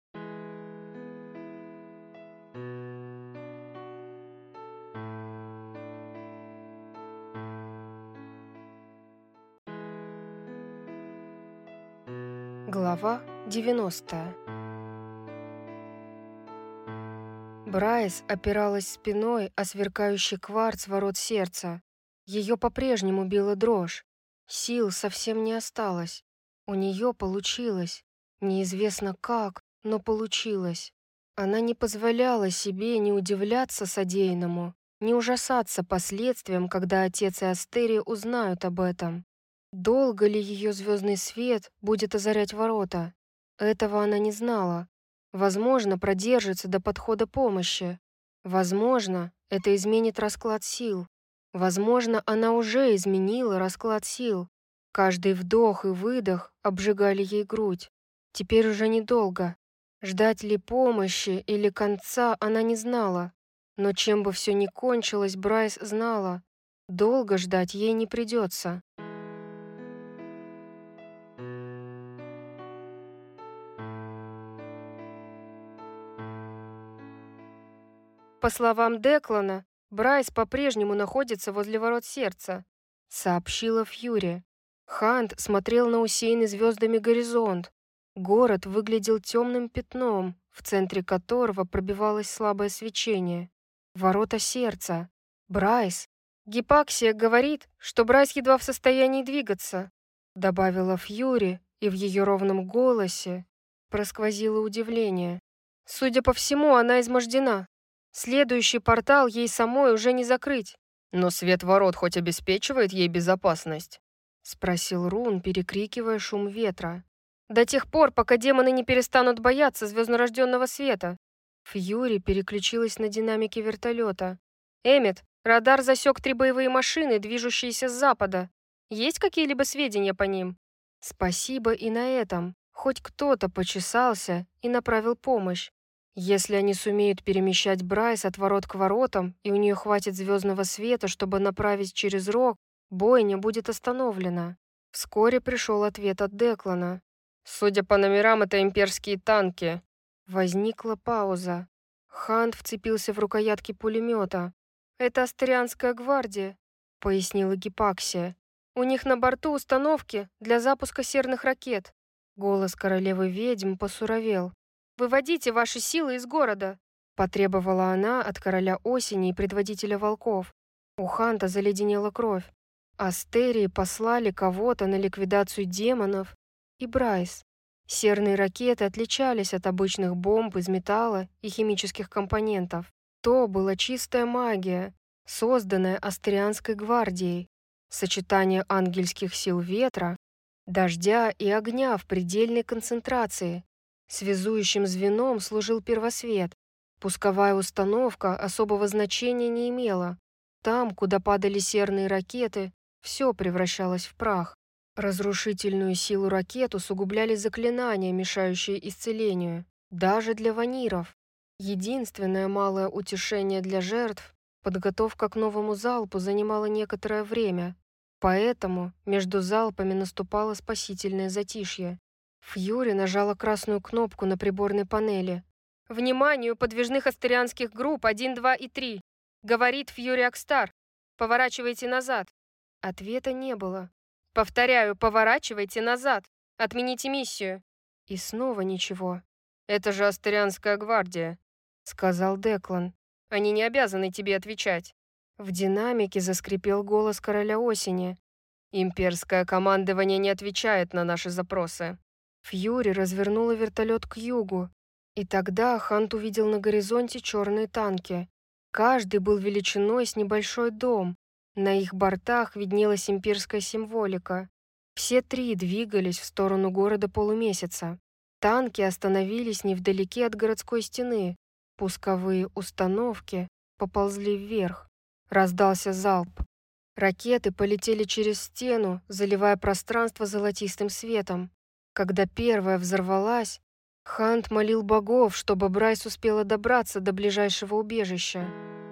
Глава девяностая. Брайс опиралась спиной о сверкающий кварц ворот сердца. Ее по-прежнему била дрожь. Сил совсем не осталось. У нее получилось. Неизвестно как, но получилось. Она не позволяла себе не удивляться содеянному, не ужасаться последствиям, когда отец и Астерия узнают об этом. Долго ли ее звездный свет будет озарять ворота? Этого она не знала. Возможно, продержится до подхода помощи. Возможно, это изменит расклад сил. Возможно, она уже изменила расклад сил. Каждый вдох и выдох обжигали ей грудь. Теперь уже недолго. Ждать ли помощи или конца она не знала. Но чем бы все ни кончилось, Брайс знала. Долго ждать ей не придется. По словам Деклана, Брайс по-прежнему находится возле ворот сердца, сообщила Фьюри. Хант смотрел на усеянный звездами горизонт. Город выглядел темным пятном, в центре которого пробивалось слабое свечение. Ворота сердца. Брайс. Гипаксия говорит, что Брайс едва в состоянии двигаться, добавила Фьюри, и в ее ровном голосе просквозило удивление. Судя по всему, она измождена. Следующий портал ей самой уже не закрыть. «Но свет ворот хоть обеспечивает ей безопасность?» — спросил Рун, перекрикивая шум ветра. «До тех пор, пока демоны не перестанут бояться звезднорожденного света». Фьюри переключилась на динамики вертолета. «Эммет, радар засек три боевые машины, движущиеся с запада. Есть какие-либо сведения по ним?» Спасибо и на этом. Хоть кто-то почесался и направил помощь. Если они сумеют перемещать Брайс от ворот к воротам, и у нее хватит звездного света, чтобы направить через рог, бойня будет остановлена. Вскоре пришел ответ от Деклана. «Судя по номерам, это имперские танки». Возникла пауза. Хант вцепился в рукоятки пулемета. «Это Астерианская гвардия», — пояснила Гипаксия. «У них на борту установки для запуска серных ракет». Голос королевы ведьм посуровел. «Выводите ваши силы из города», — потребовала она от короля осени и предводителя волков. У Ханта заледенела кровь. Астерии послали кого-то на ликвидацию демонов и Брайс. Серные ракеты отличались от обычных бомб из металла и химических компонентов. То была чистая магия, созданная Астерианской гвардией. Сочетание ангельских сил ветра, дождя и огня в предельной концентрации. Связующим звеном служил первосвет. Пусковая установка особого значения не имела. Там, куда падали серные ракеты, все превращалось в прах. Разрушительную силу ракет усугубляли заклинания, мешающие исцелению, даже для ваниров. Единственное малое утешение для жертв — подготовка к новому залпу занимала некоторое время, поэтому между залпами наступало спасительное затишье. Фьюри нажала красную кнопку на приборной панели. «Вниманию подвижных астерианских групп один, два и три!» — говорит Фьюри Акстар. «Поворачивайте назад!» Ответа не было. «Повторяю, поворачивайте назад! Отмените миссию!» И снова ничего. «Это же Астерианская гвардия», — сказал Деклан. «Они не обязаны тебе отвечать». В динамике заскрипел голос короля осени. «Имперское командование не отвечает на наши запросы». Фьюри развернула вертолет к югу, и тогда Хант увидел на горизонте черные танки. Каждый был величиной с небольшой дом. На их бортах виднелась имперская символика. Все три двигались в сторону города полумесяца. Танки остановились невдалеке от городской стены. Пусковые установки поползли вверх. Раздался залп. Ракеты полетели через стену, заливая пространство золотистым светом. Когда первая взорвалась, Хант молил богов, чтобы Брайс успела добраться до ближайшего убежища.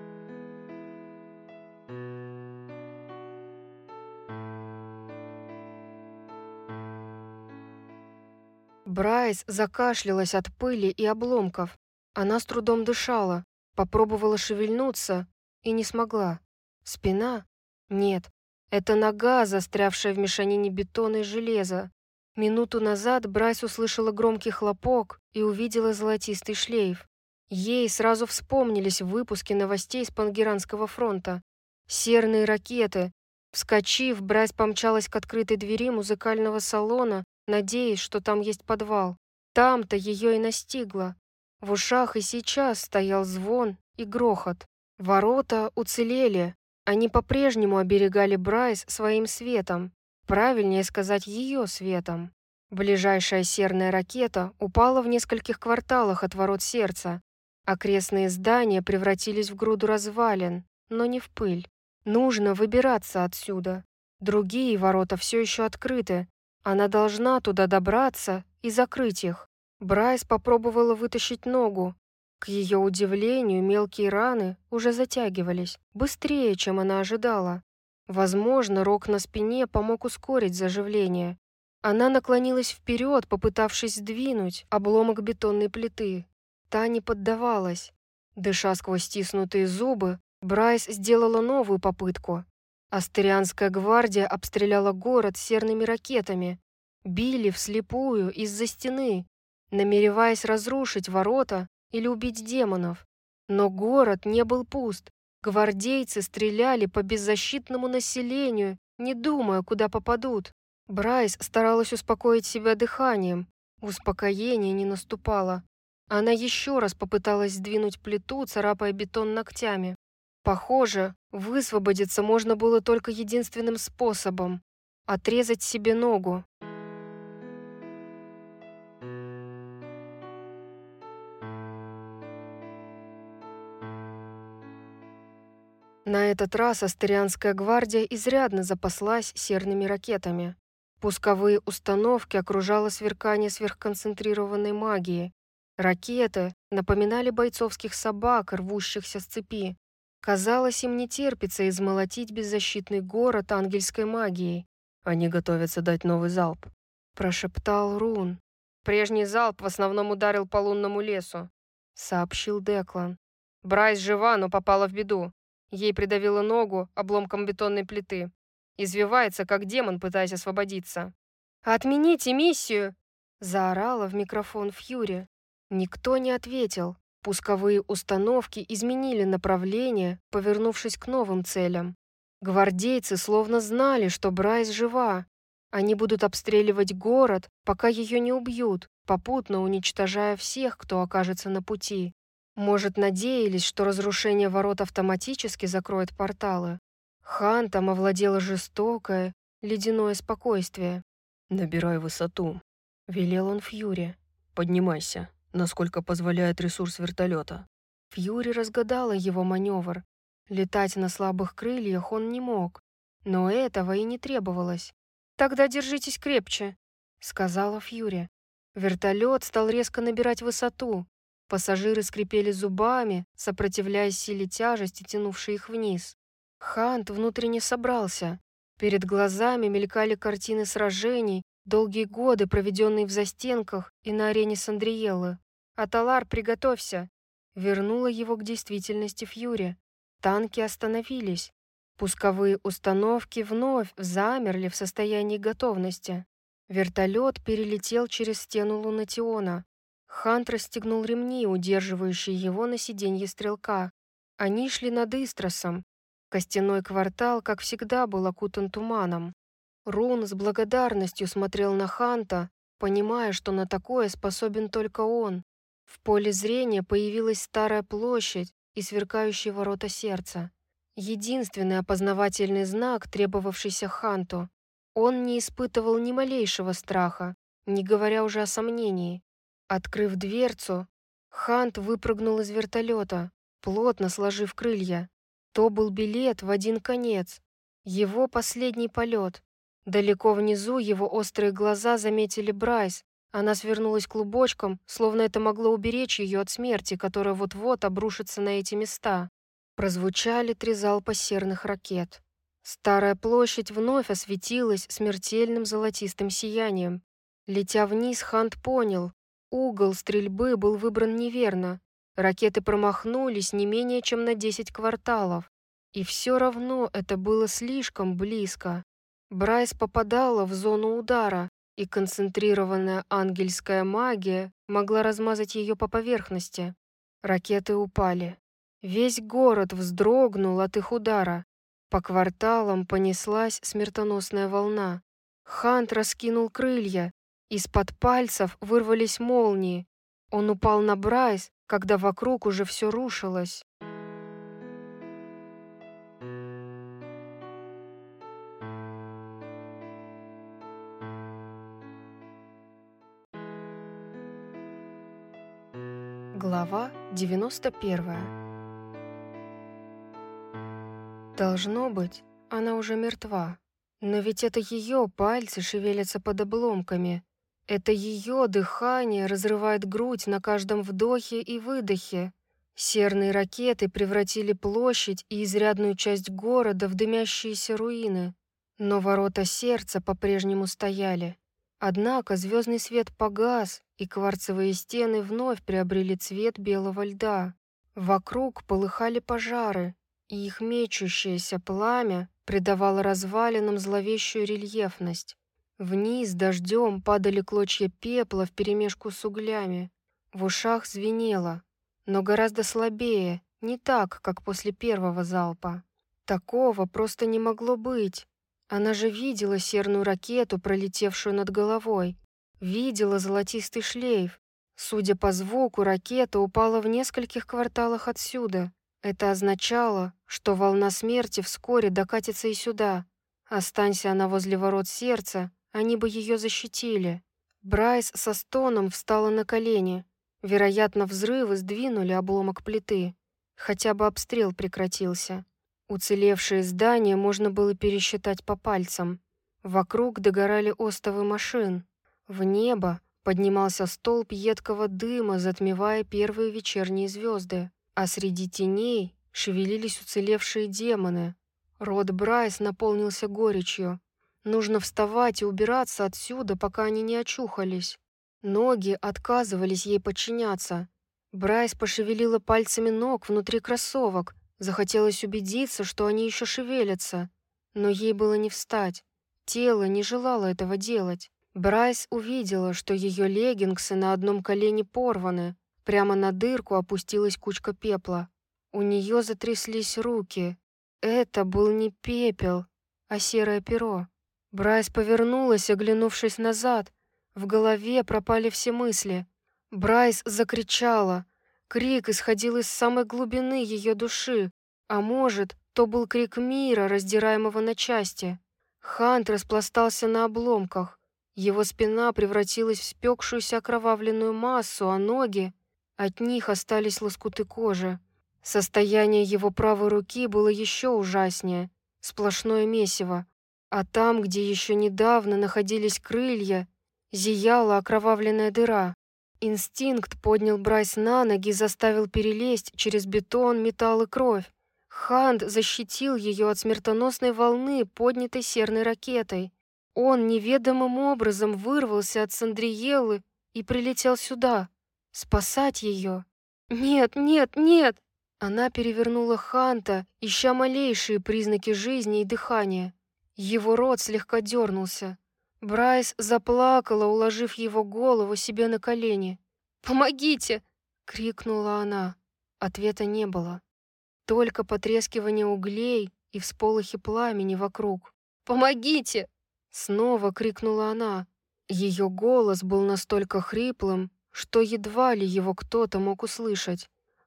Брайс закашлялась от пыли и обломков. Она с трудом дышала, попробовала шевельнуться и не смогла. Спина? Нет, это нога, застрявшая в мешанине бетона и железа. Минуту назад Брайс услышала громкий хлопок и увидела золотистый шлейф. Ей сразу вспомнились выпуски новостей с Пангеранского фронта. Серные ракеты. Вскочив, Брайс помчалась к открытой двери музыкального салона, надеясь, что там есть подвал. Там-то ее и настигло. В ушах и сейчас стоял звон и грохот. Ворота уцелели. Они по-прежнему оберегали Брайс своим светом. Правильнее сказать, ее светом. Ближайшая серная ракета упала в нескольких кварталах от ворот сердца. Окрестные здания превратились в груду развалин, но не в пыль. Нужно выбираться отсюда. Другие ворота все еще открыты. Она должна туда добраться и закрыть их. Брайс попробовала вытащить ногу. К ее удивлению, мелкие раны уже затягивались, быстрее, чем она ожидала. Возможно, рог на спине помог ускорить заживление. Она наклонилась вперед, попытавшись сдвинуть обломок бетонной плиты. Та не поддавалась. Дыша сквозь стиснутые зубы, Брайс сделала новую попытку. Астарианская гвардия обстреляла город серными ракетами. Били вслепую из-за стены, намереваясь разрушить ворота или убить демонов. Но город не был пуст. Гвардейцы стреляли по беззащитному населению, не думая, куда попадут. Брайс старалась успокоить себя дыханием. Успокоение не наступало. Она еще раз попыталась сдвинуть плиту, царапая бетон ногтями. Похоже, высвободиться можно было только единственным способом — отрезать себе ногу. На этот раз Астарианская гвардия изрядно запаслась серными ракетами. Пусковые установки окружало сверкание сверхконцентрированной магии. Ракеты напоминали бойцовских собак, рвущихся с цепи. Казалось, им не терпится измолотить беззащитный город ангельской магией. «Они готовятся дать новый залп», — прошептал Рун. «Прежний залп в основном ударил по лунному лесу», — сообщил Деклан. «Брайс жива, но попала в беду. Ей придавило ногу обломком бетонной плиты. Извивается, как демон, пытаясь освободиться». «Отмените миссию!» — заорала в микрофон Фьюри. Никто не ответил. Пусковые установки изменили направление, повернувшись к новым целям. Гвардейцы словно знали, что Брайс жива. Они будут обстреливать город, пока ее не убьют, попутно уничтожая всех, кто окажется на пути. Может, надеялись, что разрушение ворот автоматически закроет порталы. Хантом овладело жестокое, ледяное спокойствие. «Набирай высоту», — велел он Фьюри. «Поднимайся, насколько позволяет ресурс вертолета». Фьюри разгадала его маневр. Летать на слабых крыльях он не мог, но этого и не требовалось. «Тогда держитесь крепче», — сказала Фьюри. Вертолет стал резко набирать высоту. Пассажиры скрипели зубами, сопротивляясь силе тяжести, тянувшей их вниз. Хант внутренне собрался. Перед глазами мелькали картины сражений, долгие годы, проведенные в застенках и на арене Сандриеллы. «Аталар, приготовься!» Вернула его к действительности Фьюри. Танки остановились. Пусковые установки вновь замерли в состоянии готовности. Вертолет перелетел через стену Лунатиона. Хант расстегнул ремни, удерживающие его на сиденье стрелка. Они шли над Истросом. Костяной квартал, как всегда, был окутан туманом. Рун с благодарностью смотрел на Ханта, понимая, что на такое способен только он. В поле зрения появилась старая площадь, и сверкающие ворота сердца. Единственный опознавательный знак, требовавшийся Ханту. Он не испытывал ни малейшего страха, не говоря уже о сомнении. Открыв дверцу, Хант выпрыгнул из вертолета, плотно сложив крылья. То был билет в один конец. Его последний полет. Далеко внизу его острые глаза заметили Брайс. Она свернулась клубочком, словно это могло уберечь ее от смерти, которая вот-вот обрушится на эти места. Прозвучали три залпа серных ракет. Старая площадь вновь осветилась смертельным золотистым сиянием. Летя вниз, Хант понял, угол стрельбы был выбран неверно. Ракеты промахнулись не менее чем на десять кварталов. И все равно это было слишком близко. Брайс попадала в зону удара, и концентрированная ангельская магия могла размазать ее по поверхности. Ракеты упали. Весь город вздрогнул от их удара. По кварталам понеслась смертоносная волна. Хант раскинул крылья. Из-под пальцев вырвались молнии. Он упал на Брайс, когда вокруг уже все рушилось. Глава девяносто первая. Должно быть, она уже мертва. Но ведь это ее пальцы шевелятся под обломками. Это ее дыхание разрывает грудь на каждом вдохе и выдохе. Серные ракеты превратили площадь и изрядную часть города в дымящиеся руины. Но ворота сердца по-прежнему стояли. Однако звездный свет погас, и кварцевые стены вновь приобрели цвет белого льда. Вокруг полыхали пожары, и их мечущееся пламя придавало развалинам зловещую рельефность. Вниз дождем падали клочья пепла вперемешку с углями. В ушах звенело, но гораздо слабее, не так, как после первого залпа. Такого просто не могло быть. Она же видела серную ракету, пролетевшую над головой. Видела золотистый шлейф. Судя по звуку, ракета упала в нескольких кварталах отсюда. Это означало, что волна смерти вскоре докатится и сюда. Останься она возле ворот сердца, они бы ее защитили. Брайс со стоном встала на колени. Вероятно, взрывы сдвинули обломок плиты. Хотя бы обстрел прекратился. Уцелевшие здания можно было пересчитать по пальцам. Вокруг догорали остовы машин. В небо поднимался столб едкого дыма, затмевая первые вечерние звезды. А среди теней шевелились уцелевшие демоны. Рот Брайс наполнился горечью. Нужно вставать и убираться отсюда, пока они не очухались. Ноги отказывались ей подчиняться. Брайс пошевелила пальцами ног внутри кроссовок. Захотелось убедиться, что они еще шевелятся. Но ей было не встать. Тело не желало этого делать. Брайс увидела, что ее леггинсы на одном колене порваны. Прямо на дырку опустилась кучка пепла. У нее затряслись руки. Это был не пепел, а серое перо. Брайс повернулась, оглянувшись назад. В голове пропали все мысли. Брайс закричала. Крик исходил из самой глубины ее души. А может, то был крик мира, раздираемого на части. Хант распластался на обломках. Его спина превратилась в спекшуюся окровавленную массу, а ноги... От них остались лоскуты кожи. Состояние его правой руки было еще ужаснее. Сплошное месиво. А там, где еще недавно находились крылья, зияла окровавленная дыра. Инстинкт поднял Брайс на ноги и заставил перелезть через бетон, металл и кровь. Хант защитил ее от смертоносной волны, поднятой серной ракетой. Он неведомым образом вырвался от Сандриеллы и прилетел сюда. Спасать ее? Нет, нет, нет! Она перевернула Ханта, ища малейшие признаки жизни и дыхания. Его рот слегка дернулся. Брайс заплакала, уложив его голову себе на колени. «Помогите!» — крикнула она. Ответа не было. Только потрескивание углей и всполохи пламени вокруг. «Помогите!» — снова крикнула она. Ее голос был настолько хриплым, что едва ли его кто-то мог услышать.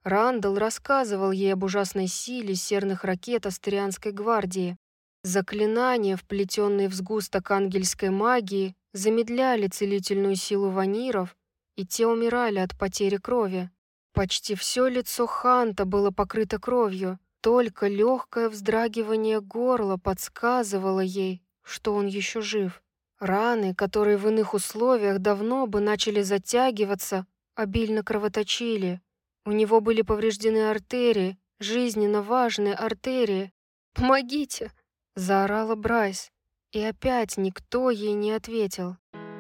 Рандall рассказывал ей об ужасной силе серных ракет Астарианской гвардии. Заклинания, вплетенные в сгусток ангельской магии, замедляли целительную силу ваниров, и те умирали от потери крови. Почти все лицо Ханта было покрыто кровью, только легкое вздрагивание горла подсказывало ей, что он еще жив. Раны, которые в иных условиях давно бы начали затягиваться, обильно кровоточили. У него были повреждены артерии, жизненно важные артерии. «Помогите!» — заорала Брайс, и опять никто ей не ответил.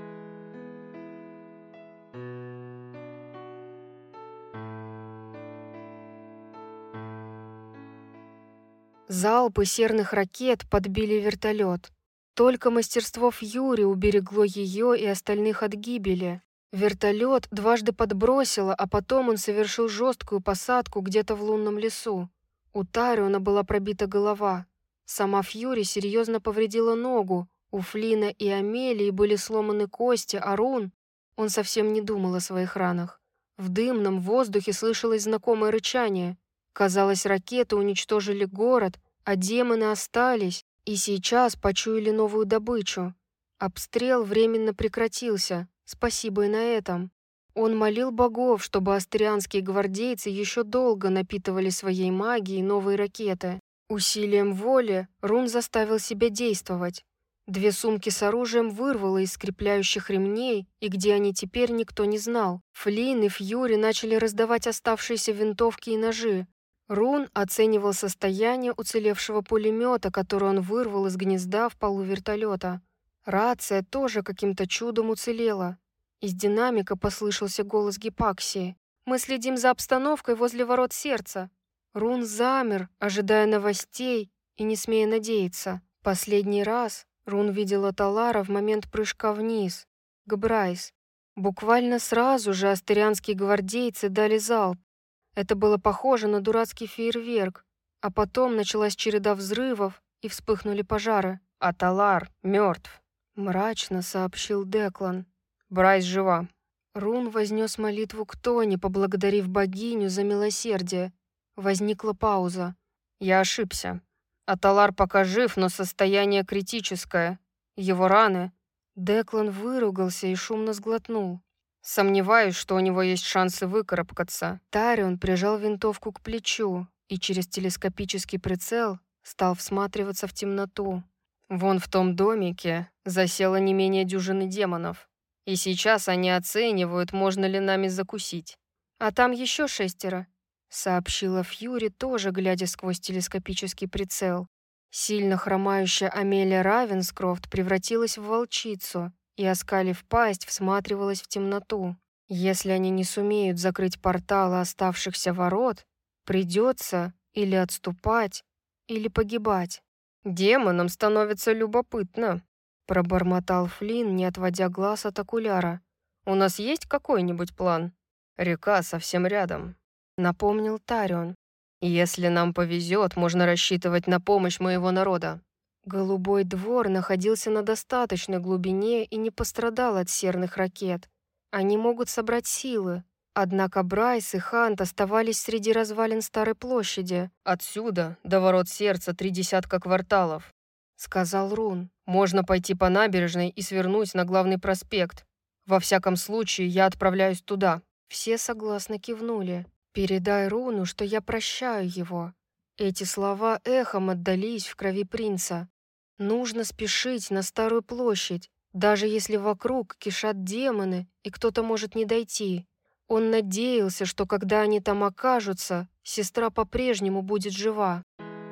Залпы серных ракет подбили вертолет. Только мастерство Фьюри уберегло ее и остальных от гибели. Вертолет дважды подбросило, а потом он совершил жесткую посадку где-то в лунном лесу. У Тариона была пробита голова. Сама Фьюри серьезно повредила ногу. У Флина и Амелии были сломаны кости, а Рун... Он совсем не думал о своих ранах. В дымном воздухе слышалось знакомое рычание. Казалось, ракеты уничтожили город, а демоны остались и сейчас почуяли новую добычу. Обстрел временно прекратился, спасибо и на этом. Он молил богов, чтобы астарианские гвардейцы еще долго напитывали своей магией новые ракеты. Усилием воли Рун заставил себя действовать. Две сумки с оружием вырвало из скрепляющих ремней, и где они теперь, никто не знал. Флин и Фьюри начали раздавать оставшиеся винтовки и ножи. Рун оценивал состояние уцелевшего пулемета, который он вырвал из гнезда в полу вертолета. Рация тоже каким-то чудом уцелела. Из динамика послышался голос Гипаксии. «Мы следим за обстановкой возле ворот сердца». Рун замер, ожидая новостей и не смея надеяться. Последний раз Рун видела Талара в момент прыжка вниз, к Брайс. Буквально сразу же астарианские гвардейцы дали залп. Это было похоже на дурацкий фейерверк, а потом началась череда взрывов и вспыхнули пожары. «А Талар мертв», — мрачно сообщил Деклан. «Брайс жива». Рун вознес молитву к Тони, поблагодарив богиню за милосердие. Возникла пауза. «Я ошибся. Аталар пока жив, но состояние критическое. Его раны...» Деклан выругался и шумно сглотнул. «Сомневаюсь, что у него есть шансы выкарабкаться». Тарион прижал винтовку к плечу и через телескопический прицел стал всматриваться в темноту. «Вон в том домике засело не менее дюжины демонов. И сейчас они оценивают, можно ли нами закусить. А там еще шестеро», — сообщила Фьюри, тоже глядя сквозь телескопический прицел. Сильно хромающая Амелия Равенскрофт превратилась в волчицу и, оскалив пасть, всматривалась в темноту. Если они не сумеют закрыть порталы оставшихся ворот, придется или отступать, или погибать. «Демонам становится любопытно», — пробормотал Флин, не отводя глаз от окуляра. «У нас есть какой-нибудь план?» «Река совсем рядом», — напомнил Тарион. «Если нам повезет, можно рассчитывать на помощь моего народа». Голубой двор находился на достаточной глубине и не пострадал от серных ракет. Они могут собрать силы. Однако Брайс и Хант оставались среди развалин Старой площади. «Отсюда до ворот сердца три десятка кварталов», — сказал Рун. «Можно пойти по набережной и свернуть на главный проспект. Во всяком случае, я отправляюсь туда». Все согласно кивнули. «Передай Руну, что я прощаю его». Эти слова эхом отдались в крови принца. Нужно спешить на Старую площадь, даже если вокруг кишат демоны и кто-то может не дойти. Он надеялся, что когда они там окажутся, сестра по-прежнему будет жива.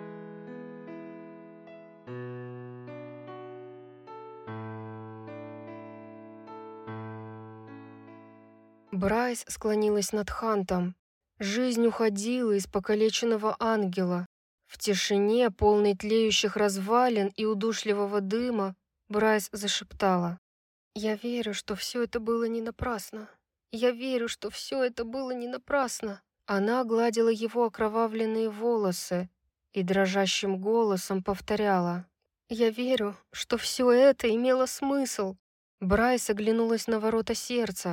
Брайс склонилась над Хантом. Жизнь уходила из покалеченного ангела. В тишине, полной тлеющих развалин и удушливого дыма, Брайс зашептала. «Я верю, что все это было не напрасно. Я верю, что все это было не напрасно». Она гладила его окровавленные волосы и дрожащим голосом повторяла. «Я верю, что все это имело смысл». Брайс оглянулась на ворота сердца.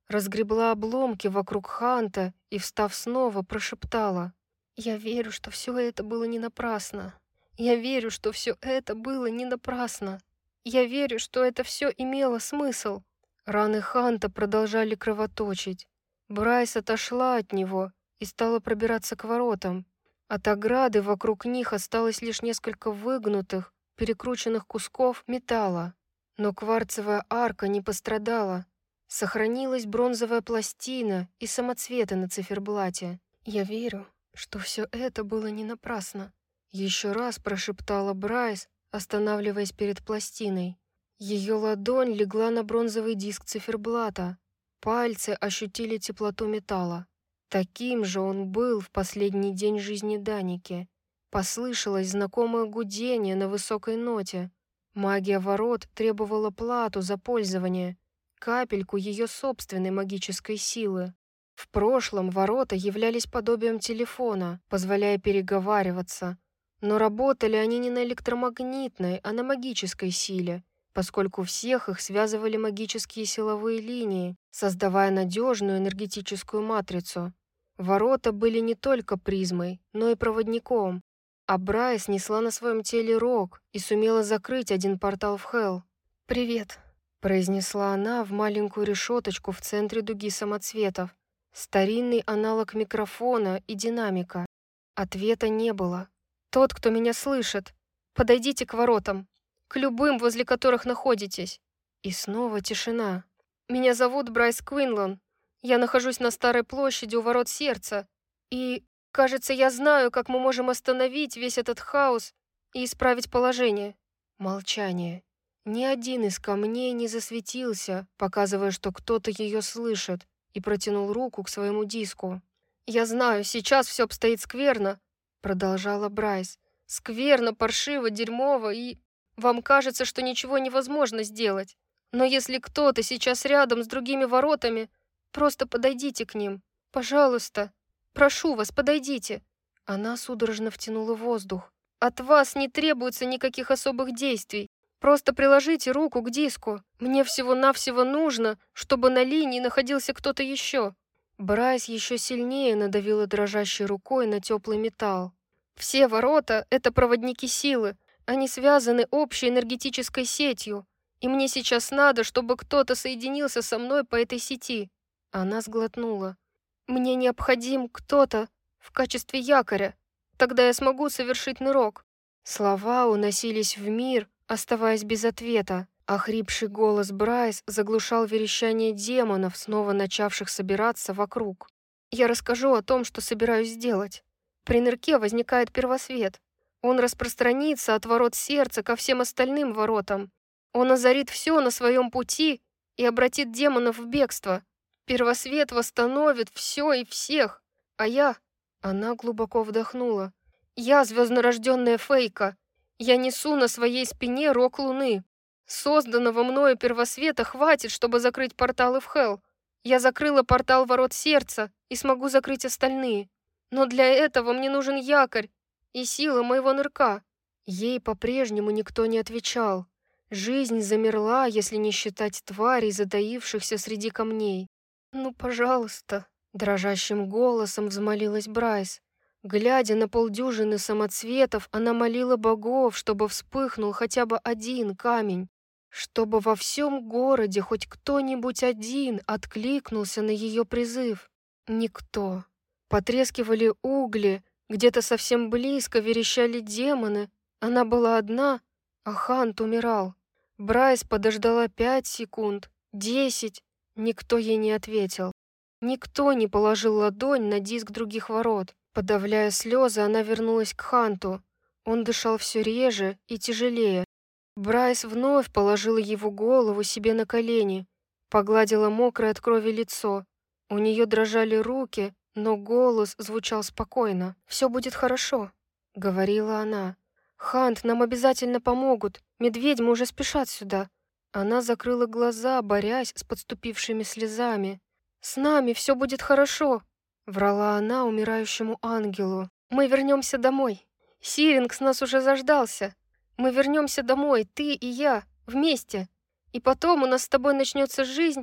разгребла обломки вокруг Ханта и, встав снова, прошептала: «Я верю, что все это было не напрасно. Я верю, что все это было не напрасно. Я верю, что это все имело смысл». Раны Ханта продолжали кровоточить. Брайс отошла от него и стала пробираться к воротам. От ограды вокруг них осталось лишь несколько выгнутых, перекрученных кусков металла. Но кварцевая арка не пострадала. Сохранилась бронзовая пластина и самоцветы на циферблате. «Я верю, что все это было не напрасно», — еще раз прошептала Брайс, останавливаясь перед пластиной. Ее ладонь легла на бронзовый диск циферблата. Пальцы ощутили теплоту металла. Таким же он был в последний день жизни Даники. Послышалось знакомое гудение на высокой ноте. Магия ворот требовала плату за пользование, капельку ее собственной магической силы. В прошлом ворота являлись подобием телефона, позволяя переговариваться, но работали они не на электромагнитной, а на магической силе, поскольку всех их связывали магические силовые линии, создавая надежную энергетическую матрицу. Ворота были не только призмой, но и проводником, а Брайс несла на своем теле рог и сумела закрыть один портал в Хелл. «Привет», — произнесла она в маленькую решеточку в центре дуги самоцветов, старинный аналог микрофона и динамика. Ответа не было. «Тот, кто меня слышит, подойдите к воротам, к любым, возле которых находитесь». И снова тишина. «Меня зовут Брайс Квинлан. Я нахожусь на Старой площади у ворот сердца. И, кажется, я знаю, как мы можем остановить весь этот хаос и исправить положение». Молчание. Ни один из камней не засветился, показывая, что кто-то ее слышит, и протянул руку к своему диску. «Я знаю, сейчас все обстоит скверно», — продолжала Брайс. «Скверно, паршиво, дерьмово, и вам кажется, что ничего невозможно сделать. Но если кто-то сейчас рядом с другими воротами, просто подойдите к ним. Пожалуйста. Прошу вас, подойдите». Она судорожно втянула воздух. «От вас не требуется никаких особых действий. Просто приложите руку к диску. Мне всего-навсего нужно, чтобы на линии находился кто-то еще». Брайс еще сильнее надавила дрожащей рукой на теплый металл. «Все ворота — это проводники силы. Они связаны общей энергетической сетью. И мне сейчас надо, чтобы кто-то соединился со мной по этой сети». Она сглотнула. «Мне необходим кто-то в качестве якоря. Тогда я смогу совершить нырок». Слова уносились в мир, оставаясь без ответа. Охрипший голос Брайс заглушал верещание демонов, снова начавших собираться вокруг. «Я расскажу о том, что собираюсь сделать. При нырке возникает первосвет. Он распространится от ворот сердца ко всем остальным воротам. Он озарит все на своем пути и обратит демонов в бегство. Первосвет восстановит все и всех. А я...» Она глубоко вдохнула. «Я звезднорожденная Фейка. Я несу на своей спине рог луны. Созданного мною первосвета хватит, чтобы закрыть порталы в Хелл. Я закрыла портал ворот сердца и смогу закрыть остальные. Но для этого мне нужен якорь и сила моего нырка». Ей по-прежнему никто не отвечал. Жизнь замерла, если не считать тварей, затаившихся среди камней. «Ну, пожалуйста», — дрожащим голосом взмолилась Брайс. Глядя на полдюжины самоцветов, она молила богов, чтобы вспыхнул хотя бы один камень, чтобы во всем городе хоть кто-нибудь один откликнулся на ее призыв. Никто. Потрескивали угли, где-то совсем близко верещали демоны. Она была одна, а Хант умирал. Брайс подождала пять секунд, десять. Никто ей не ответил. Никто не положил ладонь на диск других ворот. Подавляя слезы, она вернулась к Ханту. Он дышал все реже и тяжелее. Брайс вновь положила его голову себе на колени, погладила мокрое от крови лицо. У нее дрожали руки, но голос звучал спокойно. «Все будет хорошо», — говорила она. «Хант, нам обязательно помогут. Медведьмы уже спешат сюда». Она закрыла глаза, борясь с подступившими слезами. «С нами все будет хорошо», — врала она умирающему ангелу. «Мы вернемся домой. Сирингс нас уже заждался. Мы вернемся домой, ты и я, вместе. И потом у нас с тобой начнется жизнь,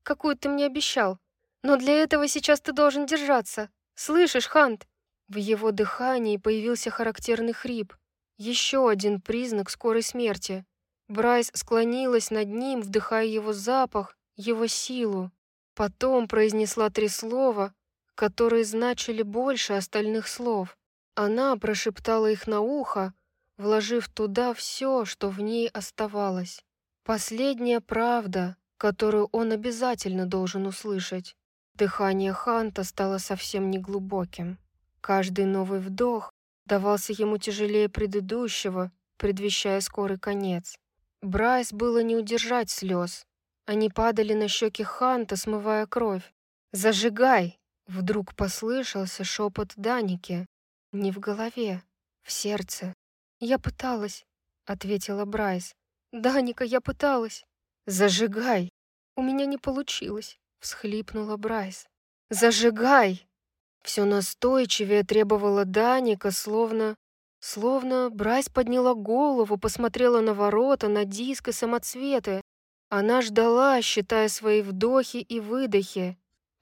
какую ты мне обещал. Но для этого сейчас ты должен держаться. Слышишь, Хант?» В его дыхании появился характерный хрип. Еще один признак скорой смерти. Брайс склонилась над ним, вдыхая его запах, его силу. Потом произнесла три слова, которые значили больше остальных слов. Она прошептала их на ухо, вложив туда все, что в ней оставалось. Последняя правда, которую он обязательно должен услышать. Дыхание Ханта стало совсем неглубоким. Каждый новый вдох давался ему тяжелее предыдущего, предвещая скорый конец. Брайс было не удержать слез. Они падали на щеки Ханта, смывая кровь. «Зажигай!» Вдруг послышался шепот Даники. Не в голове, в сердце. «Я пыталась», — ответила Брайс. «Даника, я пыталась». «Зажигай!» «У меня не получилось», — всхлипнула Брайс. «Зажигай!» Все настойчивее требовала Даника, словно... Словно Брайс подняла голову, посмотрела на ворота, на диск и самоцветы. Она ждала, считая свои вдохи и выдохи.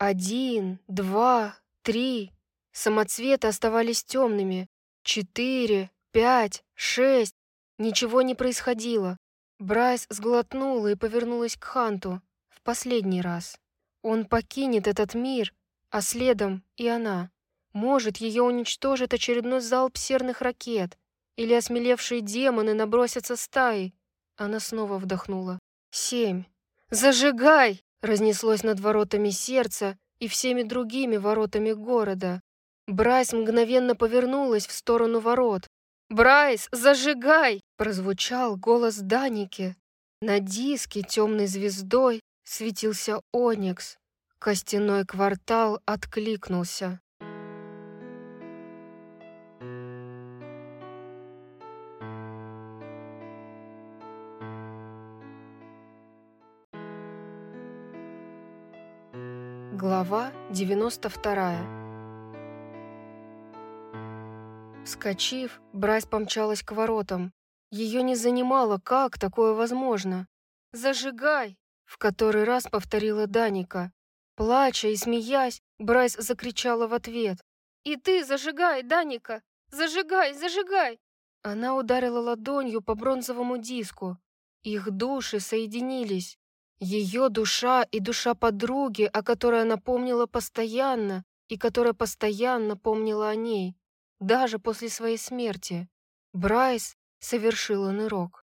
Один, два, три. Самоцветы оставались темными. Четыре, пять, шесть. Ничего не происходило. Брайс сглотнула и повернулась к Ханту. В последний раз. Он покинет этот мир, а следом и она. Может, ее уничтожит очередной залп серных ракет, или осмелевшие демоны набросятся стаей. Она снова вдохнула. Семь. «Зажигай!» разнеслось над воротами сердца и всеми другими воротами города. Брайс мгновенно повернулась в сторону ворот. «Брайс, зажигай!» прозвучал голос Даники. На диске темной звездой светился Оникс. Костяной квартал откликнулся. Глава девяносто вторая. Вскочив, Брайс помчалась к воротам. Ее не занимало, как такое возможно. «Зажигай!» — в который раз повторила Даника. Плача и смеясь, Брайс закричала в ответ. «И ты зажигай, Даника! Зажигай, зажигай!» Она ударила ладонью по бронзовому диску. Их души соединились. Ее душа и душа подруги, о которой она помнила постоянно и которая постоянно помнила о ней, даже после своей смерти. Брайс совершила нырок.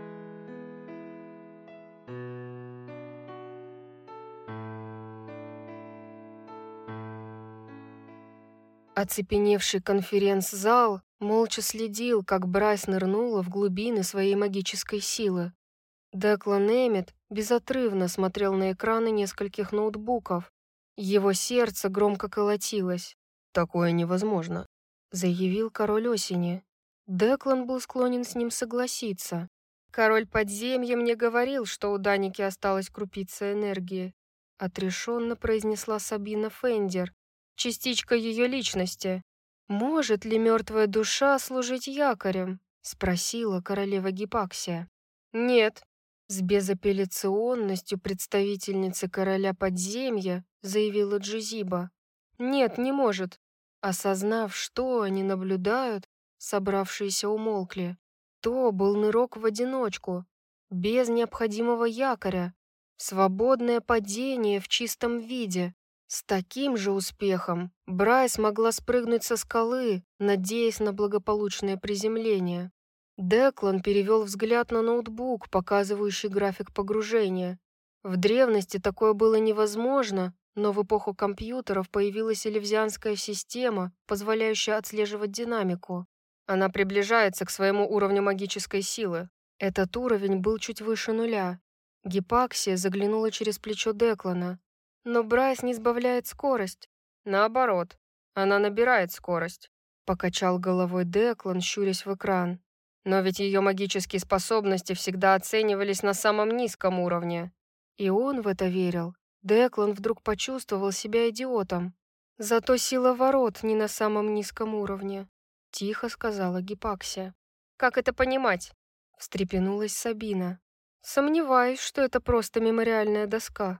Оцепеневший конференц-зал молча следил, как Брайс нырнула в глубины своей магической силы. Деклан Эммет безотрывно смотрел на экраны нескольких ноутбуков. Его сердце громко колотилось. «Такое невозможно», — заявил король осени. Деклан был склонен с ним согласиться. «Король подземья мне говорил, что у Даники осталась крупица энергии», — отрешенно произнесла Сабина Фендер. «Частичка ее личности. Может ли мертвая душа служить якорем?» — спросила королева Гипаксия. «Нет», — с безапелляционностью представительницы короля подземья заявила Джизиба. «Нет, не может». Осознав, что они наблюдают, собравшиеся умолкли. То был нырок в одиночку, без необходимого якоря, свободное падение в чистом виде. С таким же успехом Брайс могла спрыгнуть со скалы, надеясь на благополучное приземление. Деклан перевел взгляд на ноутбук, показывающий график погружения. В древности такое было невозможно, но в эпоху компьютеров появилась элевзианская система, позволяющая отслеживать динамику. Она приближается к своему уровню магической силы. Этот уровень был чуть выше нуля. Гипаксия заглянула через плечо Деклана. Но Брайс не сбавляет скорость. Наоборот, она набирает скорость. Покачал головой Деклан, щурясь в экран. Но ведь ее магические способности всегда оценивались на самом низком уровне. И он в это верил. Деклан вдруг почувствовал себя идиотом. Зато сила ворот не на самом низком уровне. Тихо сказала Гипаксия. «Как это понимать?» Встрепенулась Сабина. «Сомневаюсь, что это просто мемориальная доска»,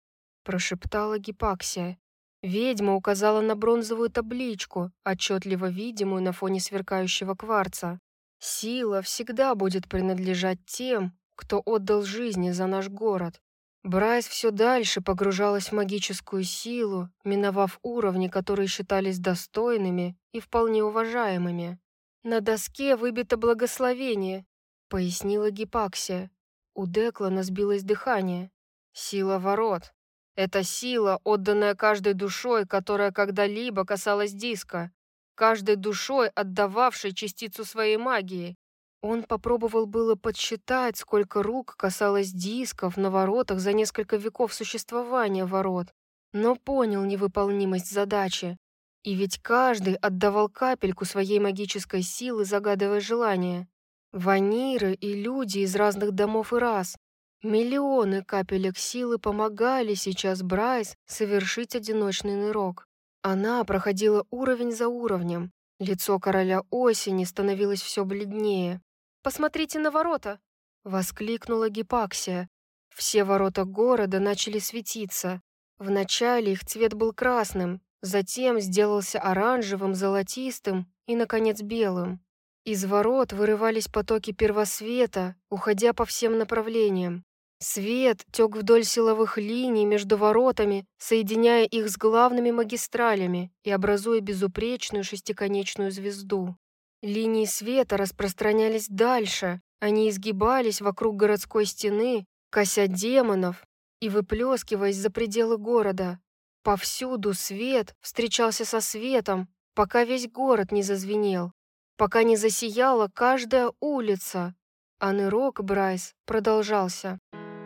прошептала Гипаксия. Ведьма указала на бронзовую табличку, отчетливо видимую на фоне сверкающего кварца. «Сила всегда будет принадлежать тем, кто отдал жизни за наш город». Брайс все дальше погружалась в магическую силу, миновав уровни, которые считались достойными и вполне уважаемыми. «На доске выбито благословение», — пояснила Гипаксия. У Деклана сбилось дыхание. «Сила ворот. Это сила, отданная каждой душой, которая когда-либо касалась диска, каждой душой, отдававшей частицу своей магии». Он попробовал было подсчитать, сколько рук касалось дисков на воротах за несколько веков существования ворот, но понял невыполнимость задачи. И ведь каждый отдавал капельку своей магической силы, загадывая желание. Ваниры и люди из разных домов и рас. Миллионы капелек силы помогали сейчас Брайс совершить одиночный нырок. Она проходила уровень за уровнем. Лицо короля осени становилось все бледнее. «Посмотрите на ворота!» — воскликнула Гипаксия. Все ворота города начали светиться. Вначале их цвет был красным, затем сделался оранжевым, золотистым и, наконец, белым. Из ворот вырывались потоки первосвета, уходя по всем направлениям. Свет тек вдоль силовых линий между воротами, соединяя их с главными магистралями и образуя безупречную шестиконечную звезду. Линии света распространялись дальше, они изгибались вокруг городской стены, кося демонов и выплескиваясь за пределы города. Повсюду свет встречался со светом, пока весь город не зазвенел, пока не засияла каждая улица, а нырок Брайс продолжался.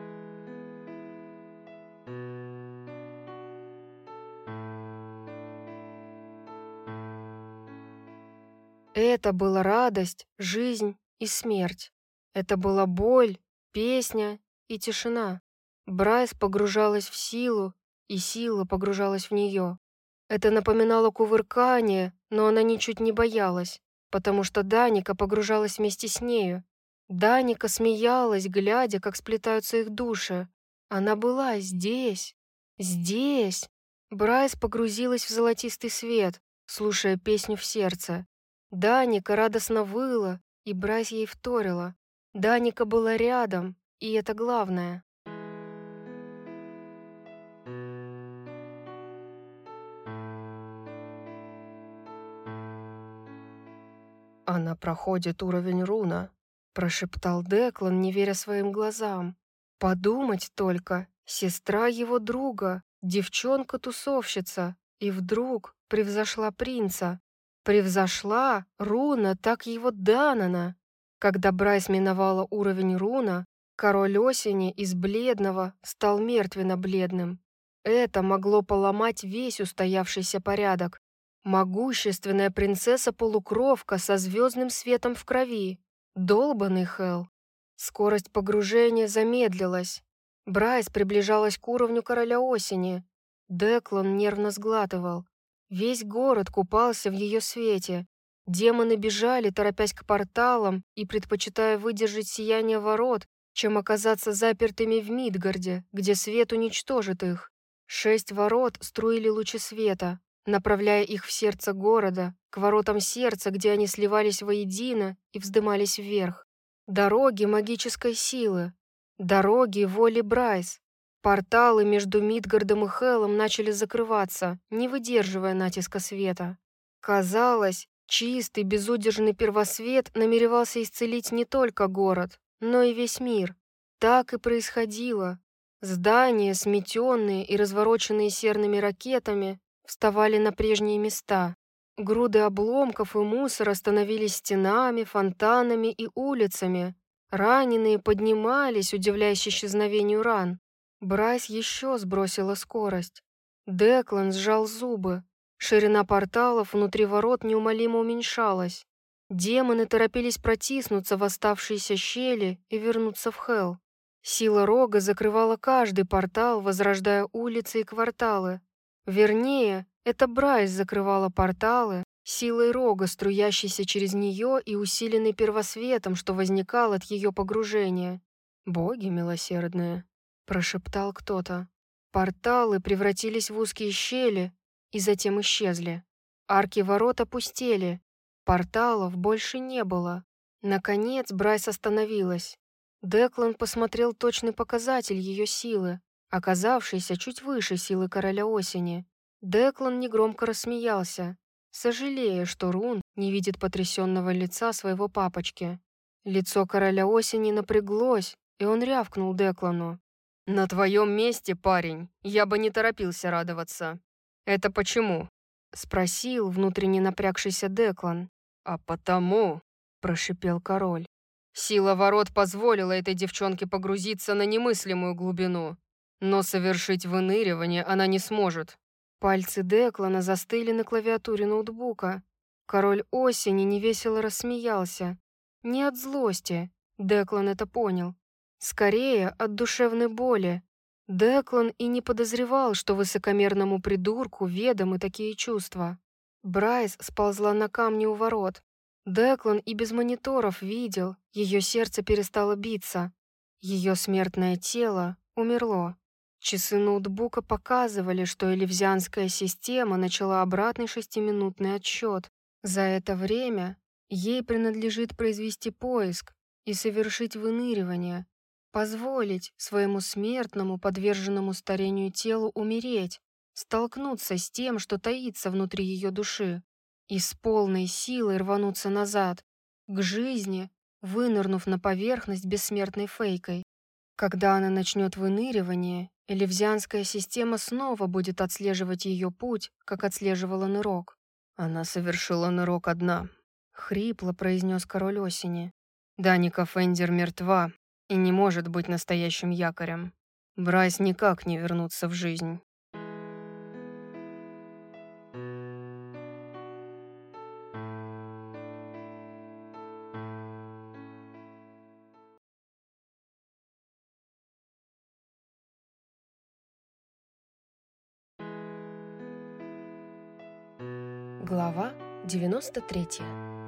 Это была радость, жизнь и смерть. Это была боль, песня и тишина. Брайс погружалась в силу, и сила погружалась в нее. Это напоминало кувыркание, но она ничуть не боялась, потому что Даника погружалась вместе с нею. Даника смеялась, глядя, как сплетаются их души. Она была здесь, здесь. Брайс погрузилась в золотистый свет, слушая песню в сердце. Даника радостно выла, и Брайс ей вторила. Даника была рядом, и это главное. «Она проходит уровень руна», — прошептал Деклан, не веря своим глазам. «Подумать только, сестра его друга, девчонка-тусовщица, и вдруг превзошла принца. Превзошла руна так его Данана». Когда Брайс миновала уровень руна, король осени из бледного стал мертвенно-бледным. Это могло поломать весь устоявшийся порядок. Могущественная принцесса-полукровка со звездным светом в крови. Долбанный Хелл. Скорость погружения замедлилась. Брайс приближалась к уровню короля осени. Деклан нервно сглатывал. Весь город купался в ее свете. Демоны бежали, торопясь к порталам и предпочитая выдержать сияние ворот, чем оказаться запертыми в Мидгарде, где свет уничтожит их. Шесть ворот струили лучи света, направляя их в сердце города, к воротам сердца, где они сливались воедино и вздымались вверх. Дороги магической силы, дороги воли Брайс. Порталы между Мидгардом и Хеллом начали закрываться, не выдерживая натиска света. Казалось, чистый, безудержный первосвет намеревался исцелить не только город, но и весь мир. Так и происходило. Здания, сметенные и развороченные серными ракетами, вставали на прежние места. Груды обломков и мусора становились стенами, фонтанами и улицами. Раненые поднимались, удивляясь исчезновению ран. Брайс еще сбросила скорость. Деклан сжал зубы. Ширина порталов внутри ворот неумолимо уменьшалась. Демоны торопились протиснуться в оставшиеся щели и вернуться в Хелл. Сила рога закрывала каждый портал, возрождая улицы и кварталы. Вернее, это Брайс закрывала порталы силой рога, струящейся через нее и усиленной первосветом, что возникал от ее погружения. «Боги милосердные», — прошептал кто-то. Порталы превратились в узкие щели и затем исчезли. Арки ворот опустели. Порталов больше не было. Наконец Брайс остановилась. Деклан посмотрел точный показатель ее силы, оказавшийся чуть выше силы Короля Осени. Деклан негромко рассмеялся, сожалея, что Рун не видит потрясенного лица своего папочки. Лицо Короля Осени напряглось, и он рявкнул Деклану. «На твоем месте, парень, я бы не торопился радоваться». «Это почему?» — спросил внутренне напрягшийся Деклан. «А потому», — прошипел король, «сила ворот позволила этой девчонке погрузиться на немыслимую глубину, но совершить выныривание она не сможет». Пальцы Деклана застыли на клавиатуре ноутбука. Король Осени невесело рассмеялся. Не от злости, Деклан это понял. Скорее, от душевной боли. Деклан и не подозревал, что высокомерному придурку ведомы такие чувства. Брайс сползла на камни у ворот. Деклан и без мониторов видел, ее сердце перестало биться. Ее смертное тело умерло. Часы ноутбука показывали, что элевзианская система начала обратный шестиминутный отсчет. За это время ей принадлежит произвести поиск и совершить выныривание, позволить своему смертному, подверженному старению телу умереть, столкнуться с тем, что таится внутри ее души, и с полной силой рвануться назад, к жизни, вынырнув на поверхность бессмертной фейкой. Когда она начнет выныривание, элевзианская система снова будет отслеживать ее путь, как отслеживала нырок. «Она совершила нырок одна», — хрипло произнес Король Осени. «Даника Фендер мертва и не может быть настоящим якорем. Брайс никак не вернуться в жизнь». Глава девяносто третья.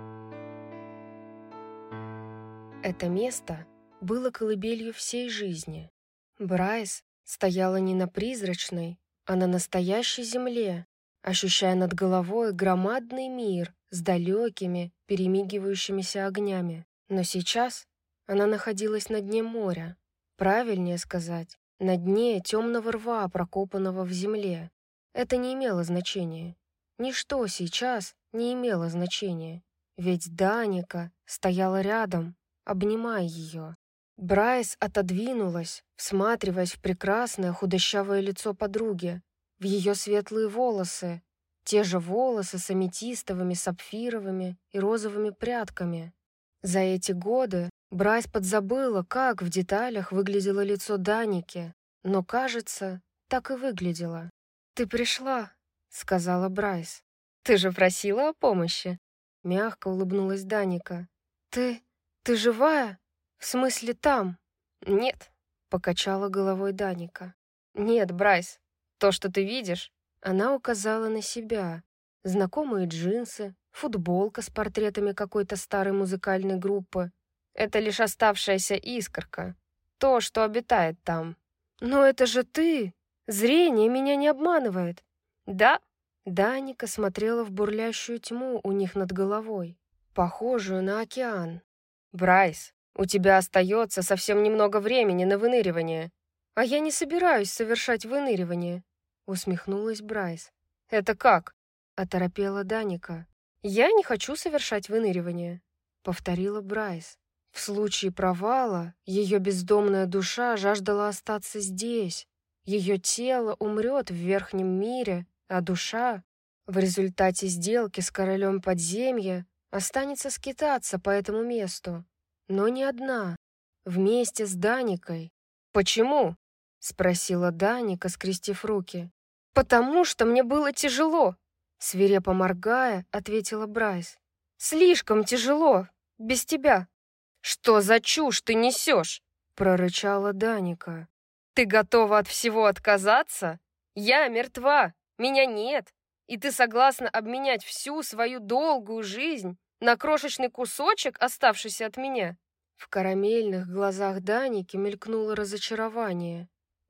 Это место было колыбелью всей жизни. Брайс стояла не на призрачной, а на настоящей земле, ощущая над головой громадный мир с далекими, перемигивающимися огнями. Но сейчас она находилась на дне моря, правильнее сказать, на дне темного рва, прокопанного в земле. Это не имело значения. Ничто сейчас не имело значения, ведь Даника стояла рядом, обнимая ее. Брайс отодвинулась, всматриваясь в прекрасное худощавое лицо подруги, в ее светлые волосы, те же волосы с аметистовыми, сапфировыми и розовыми прядками. За эти годы Брайс подзабыла, как в деталях выглядело лицо Даники, но, кажется, так и выглядело. «Ты пришла», — сказала Брайс. «Ты же просила о помощи», — мягко улыбнулась Даника. «Ты... ты живая? В смысле там?» «Нет», — покачала головой Даника. «Нет, Брайс, то, что ты видишь...» Она указала на себя. Знакомые джинсы, футболка с портретами какой-то старой музыкальной группы. Это лишь оставшаяся искорка. То, что обитает там. «Но это же ты! Зрение меня не обманывает!» «Да?» Даника смотрела в бурлящую тьму у них над головой, похожую на океан. «Брайс, у тебя остается совсем немного времени на выныривание». «А я не собираюсь совершать выныривание», — усмехнулась Брайс. «Это как?» — оторопела Даника. «Я не хочу совершать выныривание», — повторила Брайс. В случае провала ее бездомная душа жаждала остаться здесь. Ее тело умрет в верхнем мире, а душа в результате сделки с королем подземья останется скитаться по этому месту. Но не одна, вместе с Даникой. «Почему?» — спросила Даника, скрестив руки. «Потому что мне было тяжело», — свирепо моргая, ответила Брайс. «Слишком тяжело, без тебя». «Что за чушь ты несешь?» — прорычала Даника. «Ты готова от всего отказаться? Я мертва, меня нет, и ты согласна обменять всю свою долгую жизнь на крошечный кусочек, оставшийся от меня?» В карамельных глазах Даники мелькнуло разочарование.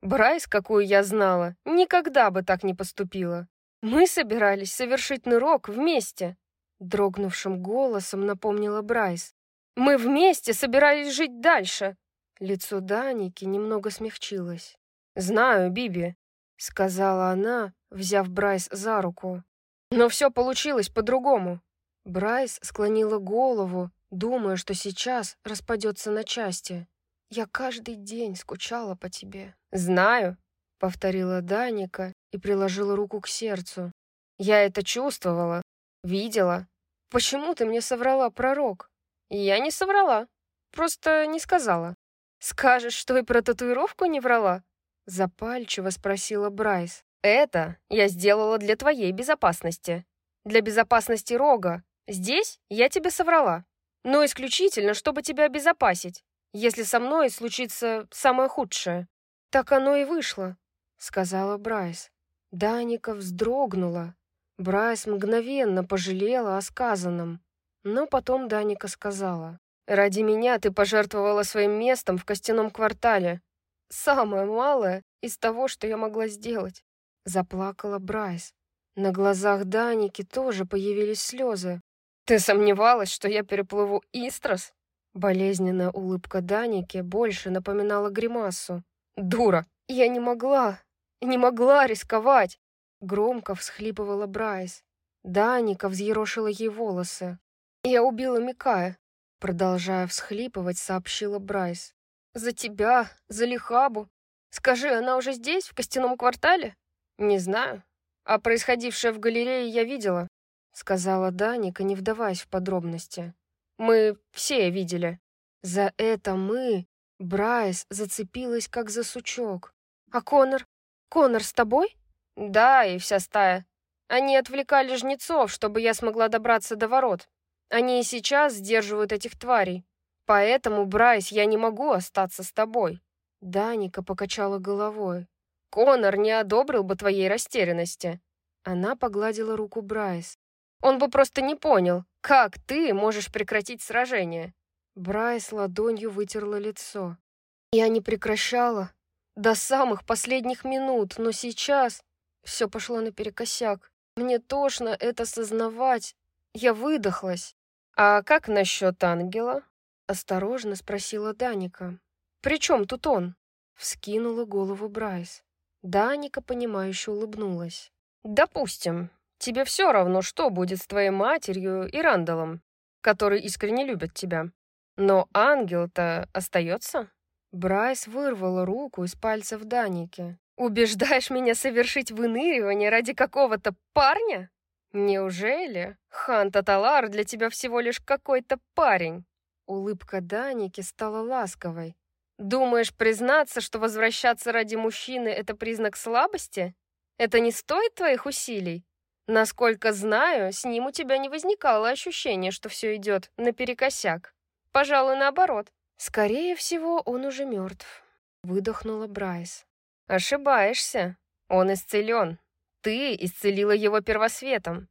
Брайс, какую я знала, никогда бы так не поступила. Мы собирались совершить нырок вместе. Дрогнувшим голосом напомнила Брайс. Мы вместе собирались жить дальше. Лицо Даники немного смягчилось. «Знаю, Биби», — сказала она, взяв Брайс за руку. «Но все получилось по-другому». Брайс склонила голову, думая, что сейчас распадется на части. «Я каждый день скучала по тебе». «Знаю», — повторила Даника и приложила руку к сердцу. «Я это чувствовала, видела. Почему ты мне соврала, пророк?» «Я не соврала, просто не сказала». «Скажешь, что и про татуировку не врала?» Запальчиво спросила Брайс. «Это я сделала для твоей безопасности. Для безопасности Рога. Здесь я тебе соврала. Но исключительно, чтобы тебя обезопасить, если со мной случится самое худшее». «Так оно и вышло», — сказала Брайс. Даника вздрогнула. Брайс мгновенно пожалела о сказанном. Но потом Даника сказала: «Ради меня ты пожертвовала своим местом в костяном квартале. Самое малое из того, что я могла сделать». Заплакала Брайс. На глазах Даники тоже появились слезы. «Ты сомневалась, что я переплыву Истрас?» Болезненная улыбка Даники больше напоминала гримасу. «Дура! Я не могла, не могла рисковать!» Громко всхлипывала Брайс. Даника взъерошила ей волосы. «Я убила Микая», — продолжая всхлипывать, сообщила Брайс. «За тебя, за Лихабу. Скажи, она уже здесь, в костяном квартале?» «Не знаю. А происходившее в галерее я видела», — сказала Даника, не вдаваясь в подробности. «Мы все видели». За это «мы» Брайс зацепилась, как за сучок. «А Конор? Конор с тобой?» «Да, и вся стая. Они отвлекали жнецов, чтобы я смогла добраться до ворот. Они и сейчас сдерживают этих тварей. Поэтому, Брайс, я не могу остаться с тобой». Даника покачала головой. «Конор не одобрил бы твоей растерянности». Она погладила руку Брайс. «Он бы просто не понял, как ты можешь прекратить сражение». Брайс ладонью вытерла лицо. «Я не прекращала до самых последних минут, но сейчас все пошло наперекосяк. Мне тошно это сознавать. Я выдохлась». «А как насчет ангела?» — осторожно спросила Даника. «При чем тут он?» — вскинула голову Брайс. Даника, понимающе улыбнулась. «Допустим, тебе все равно, что будет с твоей матерью и Рандалом, который искренне любит тебя. Но ангел-то остается?» Брайс вырвала руку из пальцев Даники. «Убеждаешь меня совершить выныривание ради какого-то парня? Неужели хан Таталар для тебя всего лишь какой-то парень?» Улыбка Даники стала ласковой. «Думаешь, признаться, что возвращаться ради мужчины — это признак слабости? Это не стоит твоих усилий? Насколько знаю, с ним у тебя не возникало ощущения, что все идет наперекосяк. Пожалуй, наоборот. Скорее всего, он уже мертв», — выдохнула Брайс. «Ошибаешься. Он исцелен. Ты исцелила его первосветом».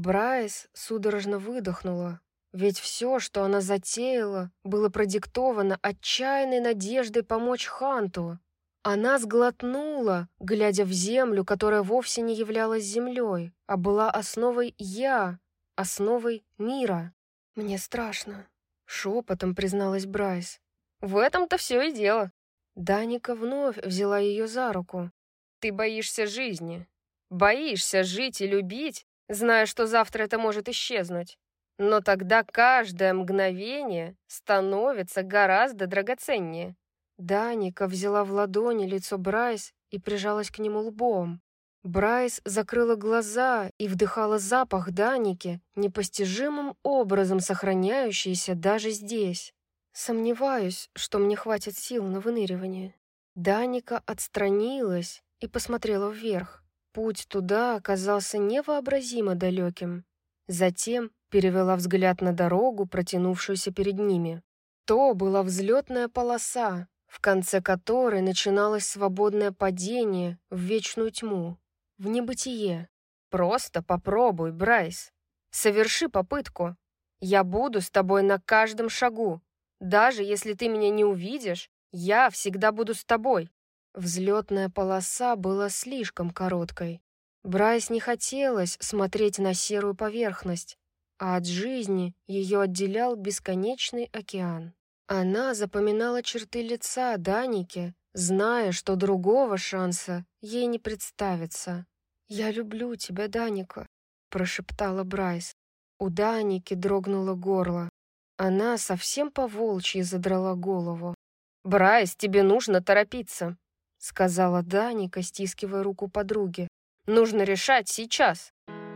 Брайс судорожно выдохнула. Ведь все, что она затеяла, было продиктовано отчаянной надеждой помочь Ханту. Она сглотнула, глядя в землю, которая вовсе не являлась землей, а была основой «я», основой мира. «Мне страшно», — шепотом призналась Брайс. «В этом-то все и дело». Даника вновь взяла ее за руку. «Ты боишься жизни. Боишься жить и любить, зная, что завтра это может исчезнуть. Но тогда каждое мгновение становится гораздо драгоценнее». Даника взяла в ладони лицо Брайс и прижалась к нему лбом. Брайс закрыла глаза и вдыхала запах Даники, непостижимым образом сохраняющийся даже здесь. «Сомневаюсь, что мне хватит сил на выныривание». Даника отстранилась и посмотрела вверх. Путь туда оказался невообразимо далеким. Затем перевела взгляд на дорогу, протянувшуюся перед ними. То была взлетная полоса, в конце которой начиналось свободное падение в вечную тьму, в небытие. «Просто попробуй, Брайс. Соверши попытку. Я буду с тобой на каждом шагу. Даже если ты меня не увидишь, я всегда буду с тобой». Взлетная полоса была слишком короткой. Брайс не хотелось смотреть на серую поверхность, а от жизни ее отделял бесконечный океан. Она запоминала черты лица Даники, зная, что другого шанса ей не представится. «Я люблю тебя, Даника», — прошептала Брайс. У Даники дрогнуло горло. Она совсем по-волчьи задрала голову. «Брайс, тебе нужно торопиться», — сказала Даника, стискивая руку подруги. «Нужно решать сейчас».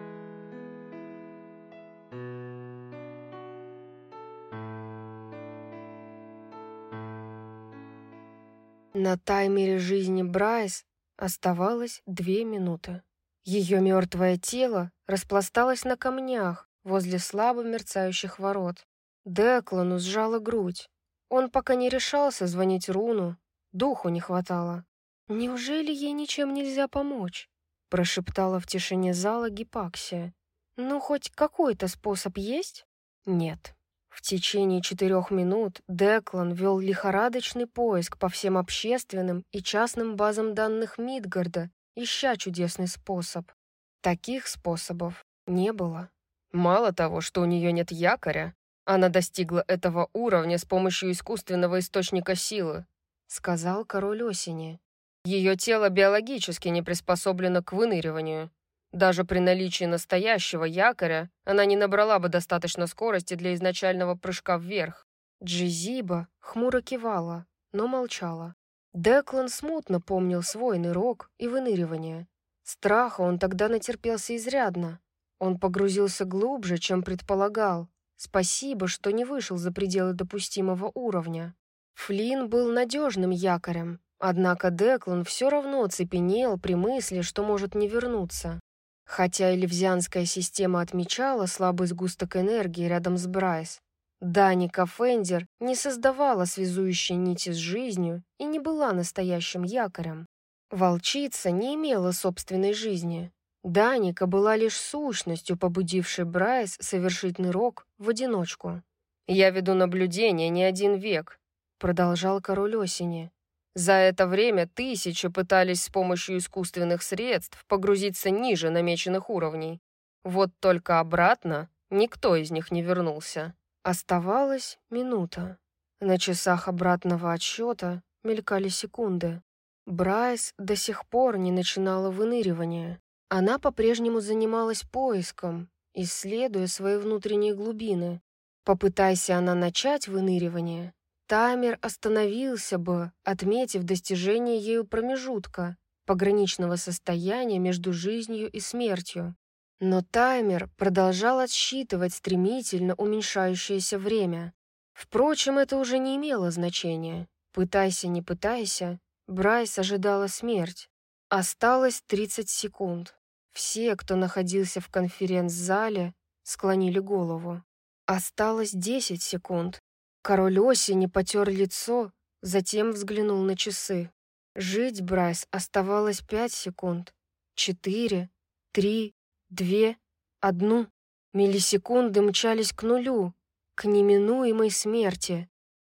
На таймере жизни Брайс оставалось две минуты. Ее мертвое тело распласталось на камнях возле слабо мерцающих ворот. Деклану сжала грудь. Он пока не решался звонить Руну, духу не хватало. «Неужели ей ничем нельзя помочь?» — прошептала в тишине зала Гипаксия. «Ну, хоть какой-то способ есть?» «Нет». В течение четырех минут Деклан вел лихорадочный поиск по всем общественным и частным базам данных Мидгарда, ища чудесный способ. Таких способов не было. Мало того, что у нее нет якоря, она достигла этого уровня с помощью искусственного источника силы, сказал король осени. Ее тело биологически не приспособлено к выныриванию. Даже при наличии настоящего якоря она не набрала бы достаточно скорости для изначального прыжка вверх. Джизиба хмуро кивала, но молчала. Деклан смутно помнил свой нырок и выныривание. Страха он тогда натерпелся изрядно. Он погрузился глубже, чем предполагал. Спасибо, что не вышел за пределы допустимого уровня. Флинн был надежным якорем, однако Деклан все равно цепенел при мысли, что может не вернуться. Хотя эльвзианская система отмечала слабый сгусток энергии рядом с Брайс, Даника Фендер не создавала связующие нити с жизнью и не была настоящим якорем. Волчица не имела собственной жизни. Даника была лишь сущностью, побудившей Брайс совершить нырок в одиночку. «Я веду наблюдение не один век», — продолжал король осени. «За это время тысячи пытались с помощью искусственных средств погрузиться ниже намеченных уровней. Вот только обратно никто из них не вернулся». Оставалась минута. На часах обратного отсчета мелькали секунды. Брайс до сих пор не начинала выныривание. Она по-прежнему занималась поиском, исследуя свои внутренние глубины. Попытайся она начать выныривание, таймер остановился бы, отметив достижение ею промежутка, пограничного состояния между жизнью и смертью. Но таймер продолжал отсчитывать стремительно уменьшающееся время. Впрочем, это уже не имело значения. Пытайся, не пытайся, Брайс ожидала смерть. Осталось тридцать секунд. Все, кто находился в конференц-зале, склонили голову. Осталось десять секунд. Король осени потер лицо, затем взглянул на часы. Жить Брайс оставалось пять секунд. Четыре, три, две, одну. Миллисекунды мчались к нулю, к неминуемой смерти.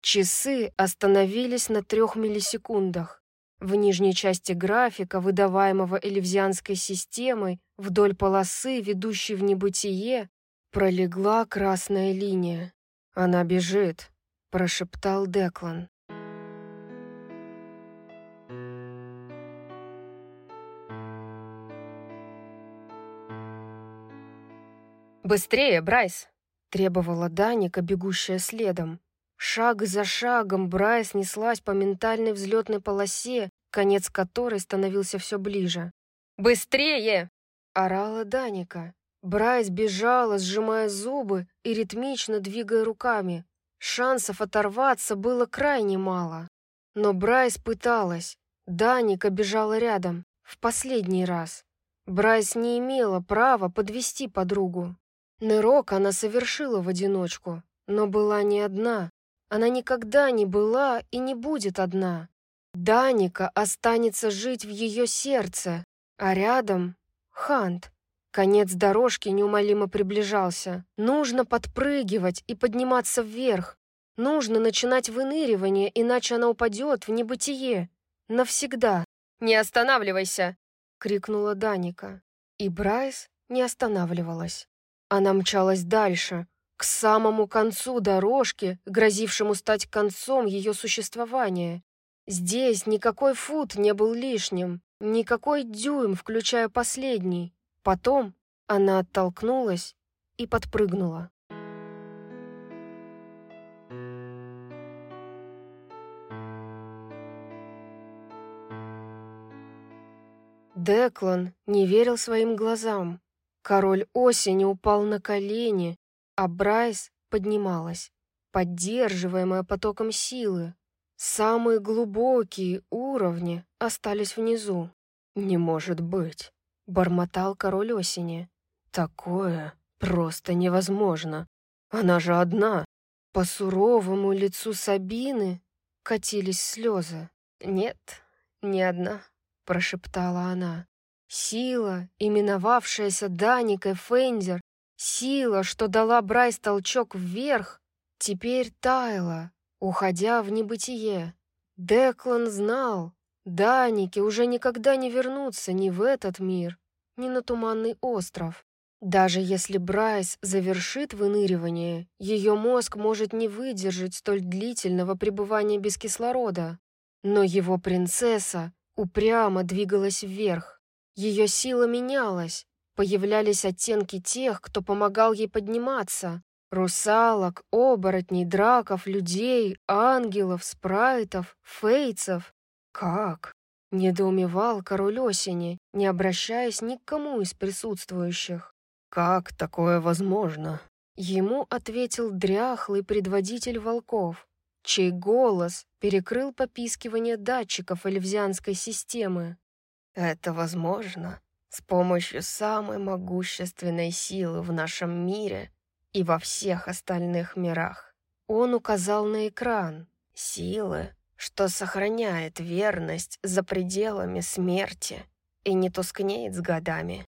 Часы остановились на трех миллисекундах. В нижней части графика, выдаваемого эльвзианской системой, вдоль полосы, ведущей в небытие, пролегла красная линия. «Она бежит», — прошептал Деклан. «Быстрее, Брайс!» — требовала Даника, бегущая следом. Шаг за шагом Брайс неслась по ментальной взлетной полосе, конец которой становился все ближе. «Быстрее!» — орала Даника. Брайс бежала, сжимая зубы и ритмично двигая руками. Шансов оторваться было крайне мало. Но Брайс пыталась. Даника бежала рядом, в последний раз. Брайс не имела права подвести подругу. Нырок она совершила в одиночку, но была не одна. Она никогда не была и не будет одна. Даника останется жить в ее сердце, а рядом — Хант. Конец дорожки неумолимо приближался. Нужно подпрыгивать и подниматься вверх. Нужно начинать выныривание, иначе она упадет в небытие. Навсегда. «Не останавливайся!» — крикнула Даника. И Брайс не останавливалась. Она мчалась дальше, к самому концу дорожки, грозившему стать концом ее существования. Здесь никакой фут не был лишним, никакой дюйм, включая последний. Потом она оттолкнулась и подпрыгнула. Деклан не верил своим глазам. Король осени упал на колени, а Брайс поднималась, поддерживаемая потоком силы. Самые глубокие уровни остались внизу. «Не может быть», — бормотал король осени. «Такое просто невозможно. Она же одна». По суровому лицу Сабины катились слезы. «Нет, не одна», — прошептала она. Сила, именовавшаяся Даникой Фензер, сила, что дала Брайс толчок вверх, теперь таяла, уходя в небытие. Деклан знал, Данике уже никогда не вернуться ни в этот мир, ни на Туманный остров. Даже если Брайс завершит выныривание, ее мозг может не выдержать столь длительного пребывания без кислорода. Но его принцесса упрямо двигалась вверх. Ее сила менялась, появлялись оттенки тех, кто помогал ей подниматься. Русалок, оборотней, драков, людей, ангелов, спрайтов, фейцев. «Как?» — недоумевал король осени, не обращаясь ни к кому из присутствующих. «Как такое возможно?» Ему ответил дряхлый предводитель волков, чей голос перекрыл попискивание датчиков эльвзианской системы. «Это возможно с помощью самой могущественной силы в нашем мире и во всех остальных мирах». Он указал на экран. «Силы, что сохраняет верность за пределами смерти и не тускнеет с годами.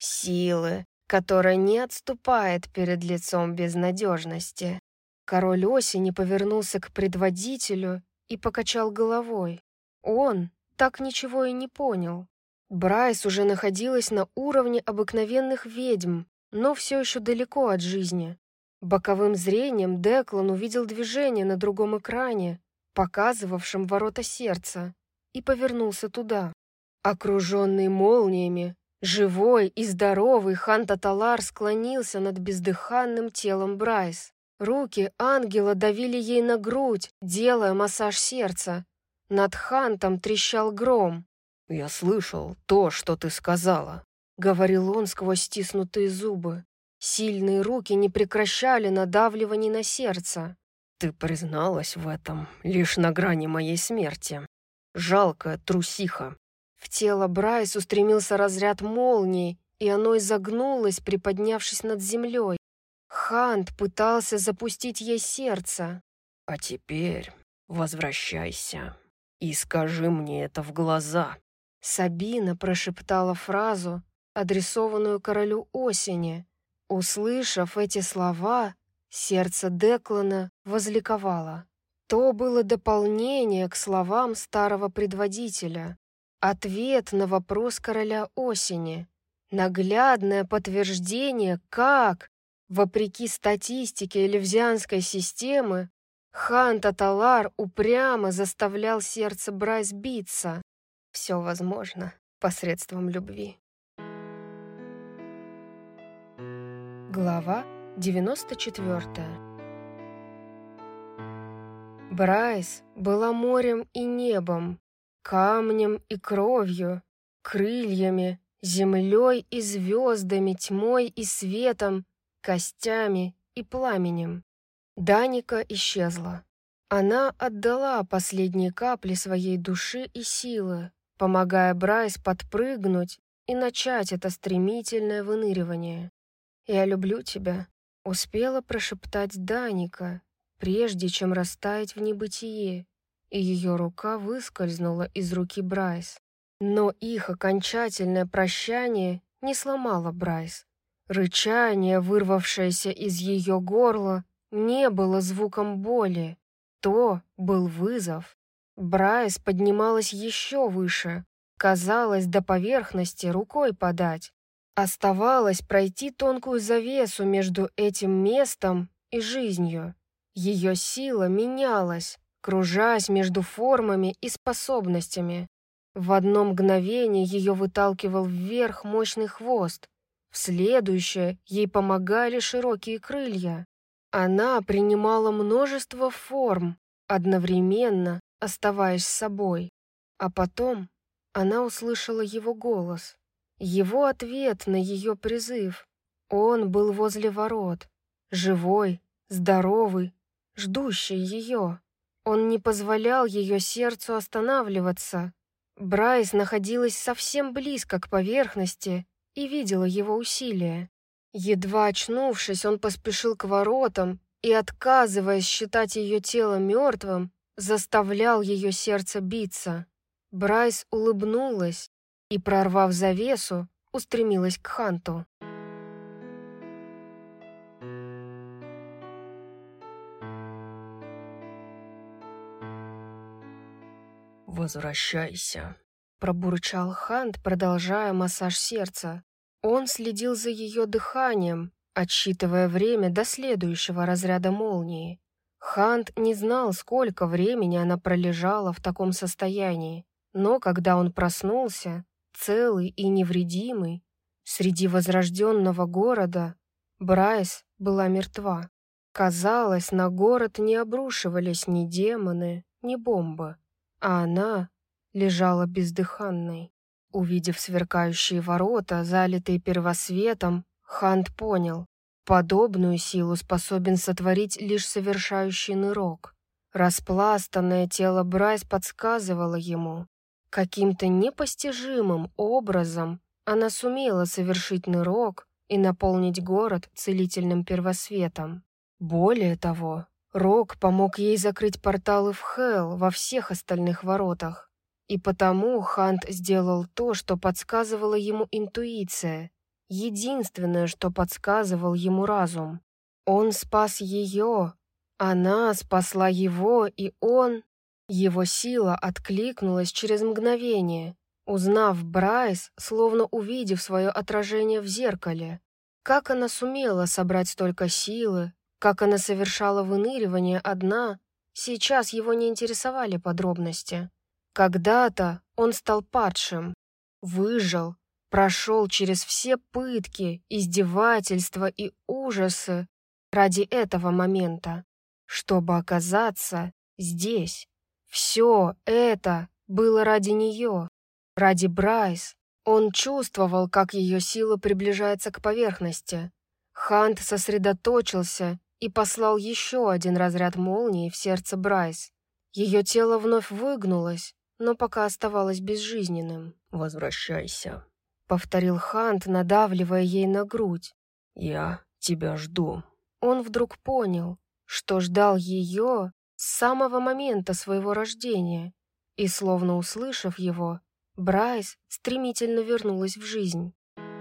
Силы, которая не отступает перед лицом безнадежности». Король осени повернулся к предводителю и покачал головой. Он так ничего и не понял. Брайс уже находилась на уровне обыкновенных ведьм, но все еще далеко от жизни. Боковым зрением Деклан увидел движение на другом экране, показывавшем ворота сердца, и повернулся туда. Окруженный молниями, живой и здоровый Хан-Таталар склонился над бездыханным телом Брайс. Руки ангела давили ей на грудь, делая массаж сердца. Над Хантом трещал гром. «Я слышал то, что ты сказала», — говорил он сквозь стиснутые зубы. Сильные руки не прекращали надавливаний на сердце. «Ты призналась в этом лишь на грани моей смерти. Жалкая трусиха». В тело Брайс устремился разряд молнии, и оно изогнулось, приподнявшись над землей. Хант пытался запустить ей сердце. «А теперь возвращайся и скажи мне это в глаза». Сабина прошептала фразу, адресованную королю осени. Услышав эти слова, сердце Деклана возликовало. То было дополнение к словам старого предводителя. Ответ на вопрос короля осени. Наглядное подтверждение, как, вопреки статистике эльвзианской системы, Хан-Таталар упрямо заставлял сердце Брайс биться. Все возможно посредством любви. Глава девяносто четвёртая. Брайс была морем и небом, камнем и кровью, крыльями, землей и звездами, тьмой и светом, костями и пламенем. Даника исчезла. Она отдала последние капли своей души и силы, помогая Брайс подпрыгнуть и начать это стремительное выныривание. «Я люблю тебя», — успела прошептать Даника, прежде чем растаять в небытие, и ее рука выскользнула из руки Брайс. Но их окончательное прощание не сломало Брайс. Рычание, вырвавшееся из ее горла, не было звуком боли. То был вызов. Брайс поднималась еще выше. Казалось, до поверхности рукой подать. Оставалось пройти тонкую завесу между этим местом и жизнью. Ее сила менялась, кружась между формами и способностями. В одно мгновение ее выталкивал вверх мощный хвост, в следующее ей помогали широкие крылья. Она принимала множество форм, одновременно оставаясь собой. А потом она услышала его голос, его ответ на ее призыв. Он был возле ворот, живой, здоровый, ждущий ее. Он не позволял ее сердцу останавливаться. Брайс находилась совсем близко к поверхности и видела его усилия. Едва очнувшись, он поспешил к воротам и, отказываясь считать ее тело мертвым, заставлял ее сердце биться. Брайс улыбнулась и, прорвав завесу, устремилась к Ханту. «Возвращайся», — пробурчал Хант, продолжая массаж сердца. Он следил за ее дыханием, отсчитывая время до следующего разряда молнии. Хант не знал, сколько времени она пролежала в таком состоянии, но когда он проснулся, целый и невредимый, среди возрожденного города, Брайс была мертва. Казалось, на город не обрушивались ни демоны, ни бомбы, а она лежала бездыханной. Увидев сверкающие ворота, залитые первосветом, Хант понял, подобную силу способен сотворить лишь совершающий нырок. Распластанное тело Брайс подсказывало ему. Каким-то непостижимым образом она сумела совершить нырок и наполнить город целительным первосветом. Более того, Рок помог ей закрыть порталы в Хелл во всех остальных воротах. И потому Хант сделал то, что подсказывала ему интуиция, единственное, что подсказывал ему разум. Он спас ее, она спасла его, и он... Его сила откликнулась через мгновение, узнав Брайс, словно увидев свое отражение в зеркале. Как она сумела собрать столько силы, как она совершала выныривание одна, сейчас его не интересовали подробности. Когда-то он стал падшим, выжил, прошел через все пытки, издевательства и ужасы ради этого момента, чтобы оказаться здесь. Все это было ради нее, ради Брайс. Он чувствовал, как ее сила приближается к поверхности. Хант сосредоточился и послал еще один разряд молнии в сердце Брайс. Ее тело вновь выгнулось, но пока оставалось безжизненным. «Возвращайся», — повторил Хант, надавливая ей на грудь. «Я тебя жду». Он вдруг понял, что ждал ее с самого момента своего рождения, и, словно услышав его, Брайс стремительно вернулась в жизнь.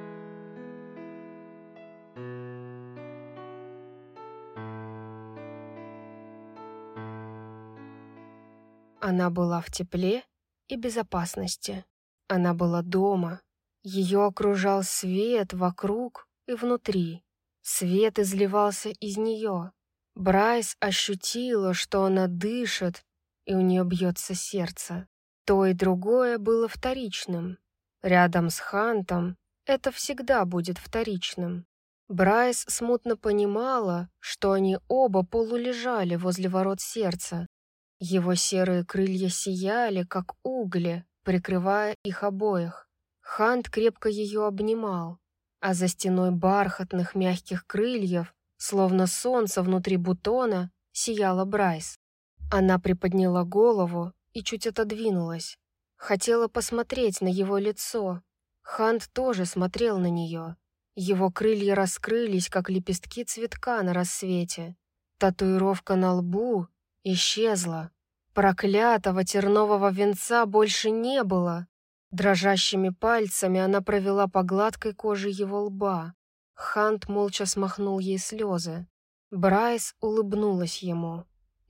Она была в тепле и безопасности. Она была дома. Ее окружал свет вокруг и внутри. Свет изливался из нее. Брайс ощутила, что она дышит, и у нее бьется сердце. То и другое было вторичным. Рядом с Хантом это всегда будет вторичным. Брайс смутно понимала, что они оба полулежали возле ворот сердца. Его серые крылья сияли, как угли, прикрывая их обоих. Хант крепко ее обнимал, а за стеной бархатных мягких крыльев, словно солнце внутри бутона, сияла Брайс. Она приподняла голову и чуть отодвинулась. Хотела посмотреть на его лицо. Хант тоже смотрел на нее. Его крылья раскрылись, как лепестки цветка на рассвете. Татуировка на лбу исчезла. Проклятого тернового венца больше не было. Дрожащими пальцами она провела по гладкой коже его лба. Хант молча смахнул ей слезы. Брайс улыбнулась ему.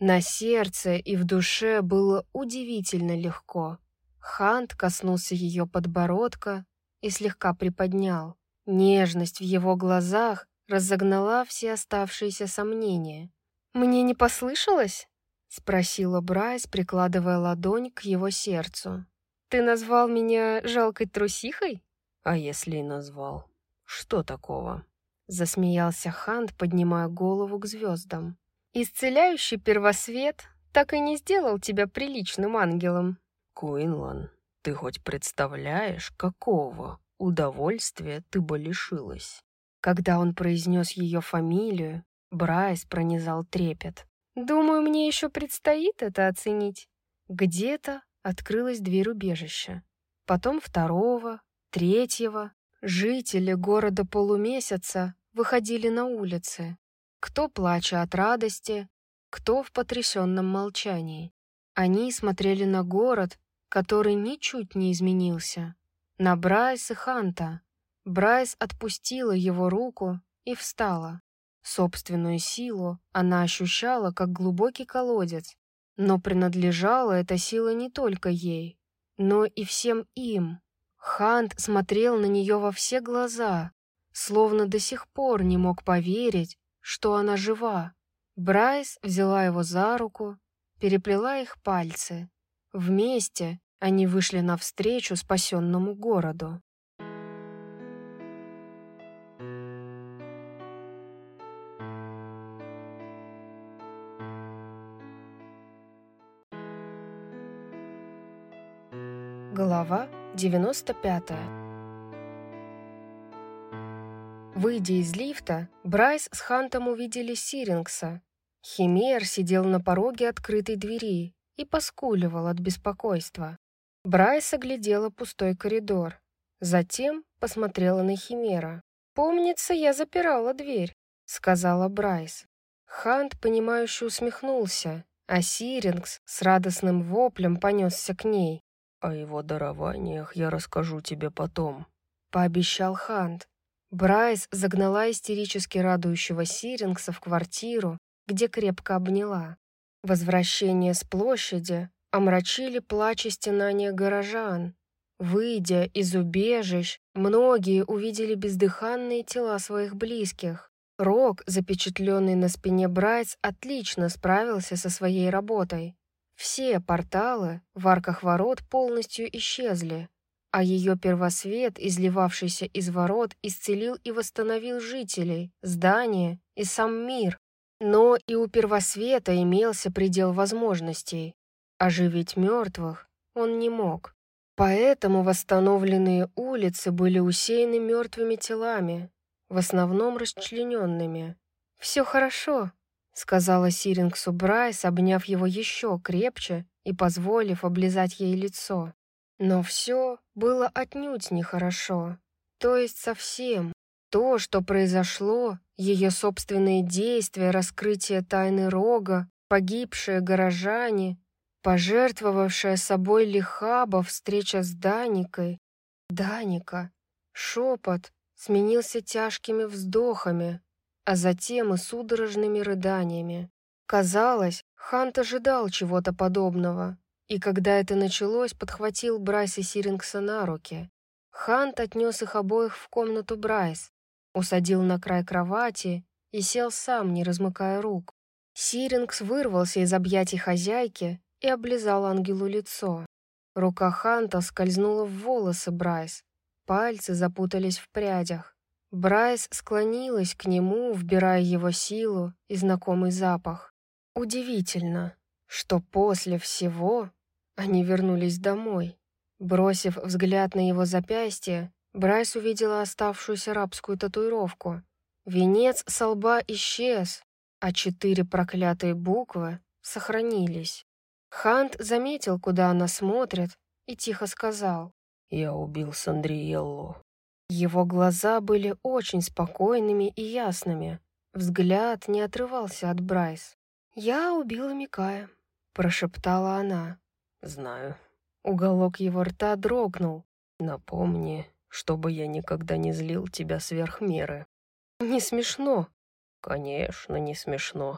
На сердце и в душе было удивительно легко. Хант коснулся ее подбородка и слегка приподнял. Нежность в его глазах разогнала все оставшиеся сомнения. «Мне не послышалось?» — спросила Брайс, прикладывая ладонь к его сердцу. «Ты назвал меня жалкой трусихой?» «А если и назвал? Что такого?» — засмеялся Хант, поднимая голову к звездам. «Исцеляющий первосвет так и не сделал тебя приличным ангелом». «Куинлан, ты хоть представляешь, какого удовольствия ты бы лишилась?» Когда он произнес ее фамилию, Брайс пронизал трепет. «Думаю, мне еще предстоит это оценить». Где-то открылась дверь убежища. Потом второго, третьего. Жители города полумесяца выходили на улицы. Кто плача от радости, кто в потрясенном молчании. Они смотрели на город, который ничуть не изменился. На Брайс и Ханта. Брайс отпустила его руку и встала. Собственную силу она ощущала, как глубокий колодец, но принадлежала эта сила не только ей, но и всем им. Хант смотрел на нее во все глаза, словно до сих пор не мог поверить, что она жива. Брайс взяла его за руку, переплела их пальцы. Вместе они вышли навстречу спасенному городу. Глава девяносто пятая. Выйдя из лифта, Брайс с Хантом увидели Сирингса. Химер сидел на пороге открытой двери и поскуливал от беспокойства. Брайс оглядела пустой коридор. Затем посмотрела на Химера. «Помнится, я запирала дверь», — сказала Брайс. Хант, понимающе усмехнулся, а Сирингс с радостным воплем понесся к ней. «О его дарованиях я расскажу тебе потом», — пообещал Хант. Брайс загнала истерически радующего Сирингса в квартиру, где крепко обняла. Возвращение с площади омрачили плач и стенания горожан. Выйдя из убежищ, многие увидели бездыханные тела своих близких. Рог, запечатленный на спине Брайс, отлично справился со своей работой. Все порталы в арках ворот полностью исчезли, а ее первосвет, изливавшийся из ворот, исцелил и восстановил жителей, здания и сам мир. Но и у первосвета имелся предел возможностей. Оживить мертвых он не мог. Поэтому восстановленные улицы были усеяны мертвыми телами, в основном расчлененными. «Все хорошо», — сказала Сирингсу Брайс, обняв его еще крепче и позволив облизать ей лицо. Но все было отнюдь нехорошо, то есть совсем. То, что произошло, ее собственные действия, раскрытие тайны Рога, погибшие горожане, пожертвовавшая собой Лихаба, встреча с Даникой. Даника. Шепот сменился тяжкими вздохами, а затем и судорожными рыданиями. Казалось, Хант ожидал чего-то подобного, и когда это началось, подхватил Брайс и Сирингса на руки. Хант отнес их обоих в комнату Брайс, усадил на край кровати и сел сам, не размыкая рук. Сирингс вырвался из объятий хозяйки и облизал ангелу лицо. Рука Ханта скользнула в волосы Брайс, пальцы запутались в прядях. Брайс склонилась к нему, вбирая его силу и знакомый запах. Удивительно, что после всего они вернулись домой. Бросив взгляд на его запястье, Брайс увидела оставшуюся рабскую татуировку. Венец со лба исчез, а четыре проклятые буквы сохранились. Хант заметил, куда она смотрит, и тихо сказал: «Я убил Сандриеллу». Его глаза были очень спокойными и ясными. Взгляд не отрывался от Брайс. «Я убила Микая», — прошептала она. «Знаю». Уголок его рта дрогнул. «Напомни, чтобы я никогда не злил тебя сверх меры». «Не смешно». «Конечно, не смешно.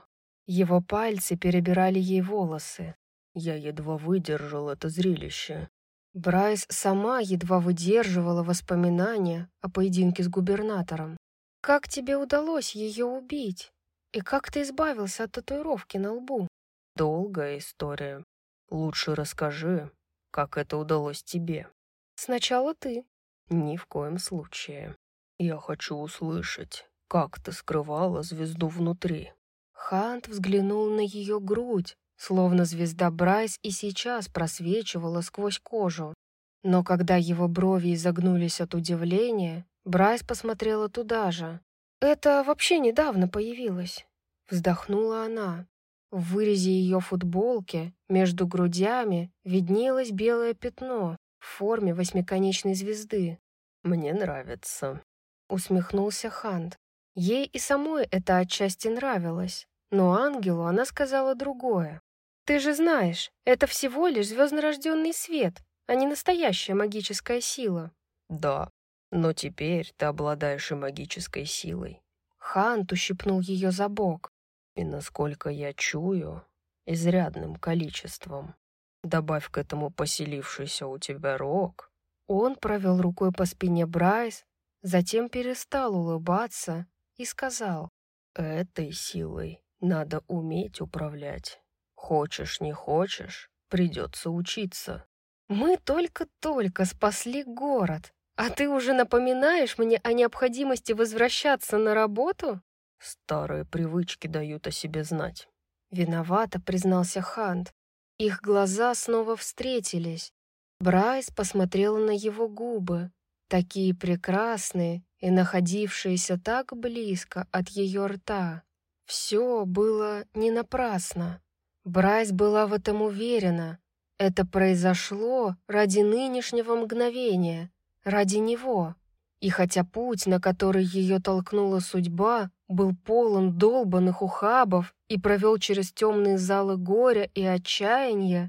Его пальцы перебирали ей волосы. Я едва выдержал это зрелище. Брайс сама едва выдерживала воспоминания о поединке с губернатором. «Как тебе удалось ее убить? И как ты избавился от татуировки на лбу?» Долгая история. Лучше расскажи, как это удалось тебе. «Сначала ты». Ни в коем случае. Я хочу услышать, как ты скрывала звезду внутри. Хант взглянул на ее грудь, словно звезда Брайс и сейчас просвечивала сквозь кожу. Но когда его брови изогнулись от удивления, Брайс посмотрела туда же. «Это вообще недавно появилось», — вздохнула она. В вырезе ее футболки между грудями виднелось белое пятно в форме восьмиконечной звезды. «Мне нравится», — усмехнулся Хант. Ей и самой это отчасти нравилось, но ангелу она сказала другое. «Ты же знаешь, это всего лишь звезднорожденный свет, а не настоящая магическая сила». «Да, но теперь ты обладаешь и магической силой». Хант ущипнул ее за бок. «И, насколько я чую, изрядным количеством. Добавь к этому поселившийся у тебя рог». Он провел рукой по спине Брайс, затем перестал улыбаться и сказал: «Этой силой надо уметь управлять. Хочешь, не хочешь, придется учиться». «Мы только-только спасли город, а ты уже напоминаешь мне о необходимости возвращаться на работу?» «Старые привычки дают о себе знать». Виновато признался Хант. Их глаза снова встретились. Брайс посмотрела на его губы, такие прекрасные и находившиеся так близко от ее рта. Все было не напрасно. Брайс была в этом уверена. Это произошло ради нынешнего мгновения, ради него. И хотя путь, на который ее толкнула судьба, был полон долбанных ухабов и провел через темные залы горя и отчаяния,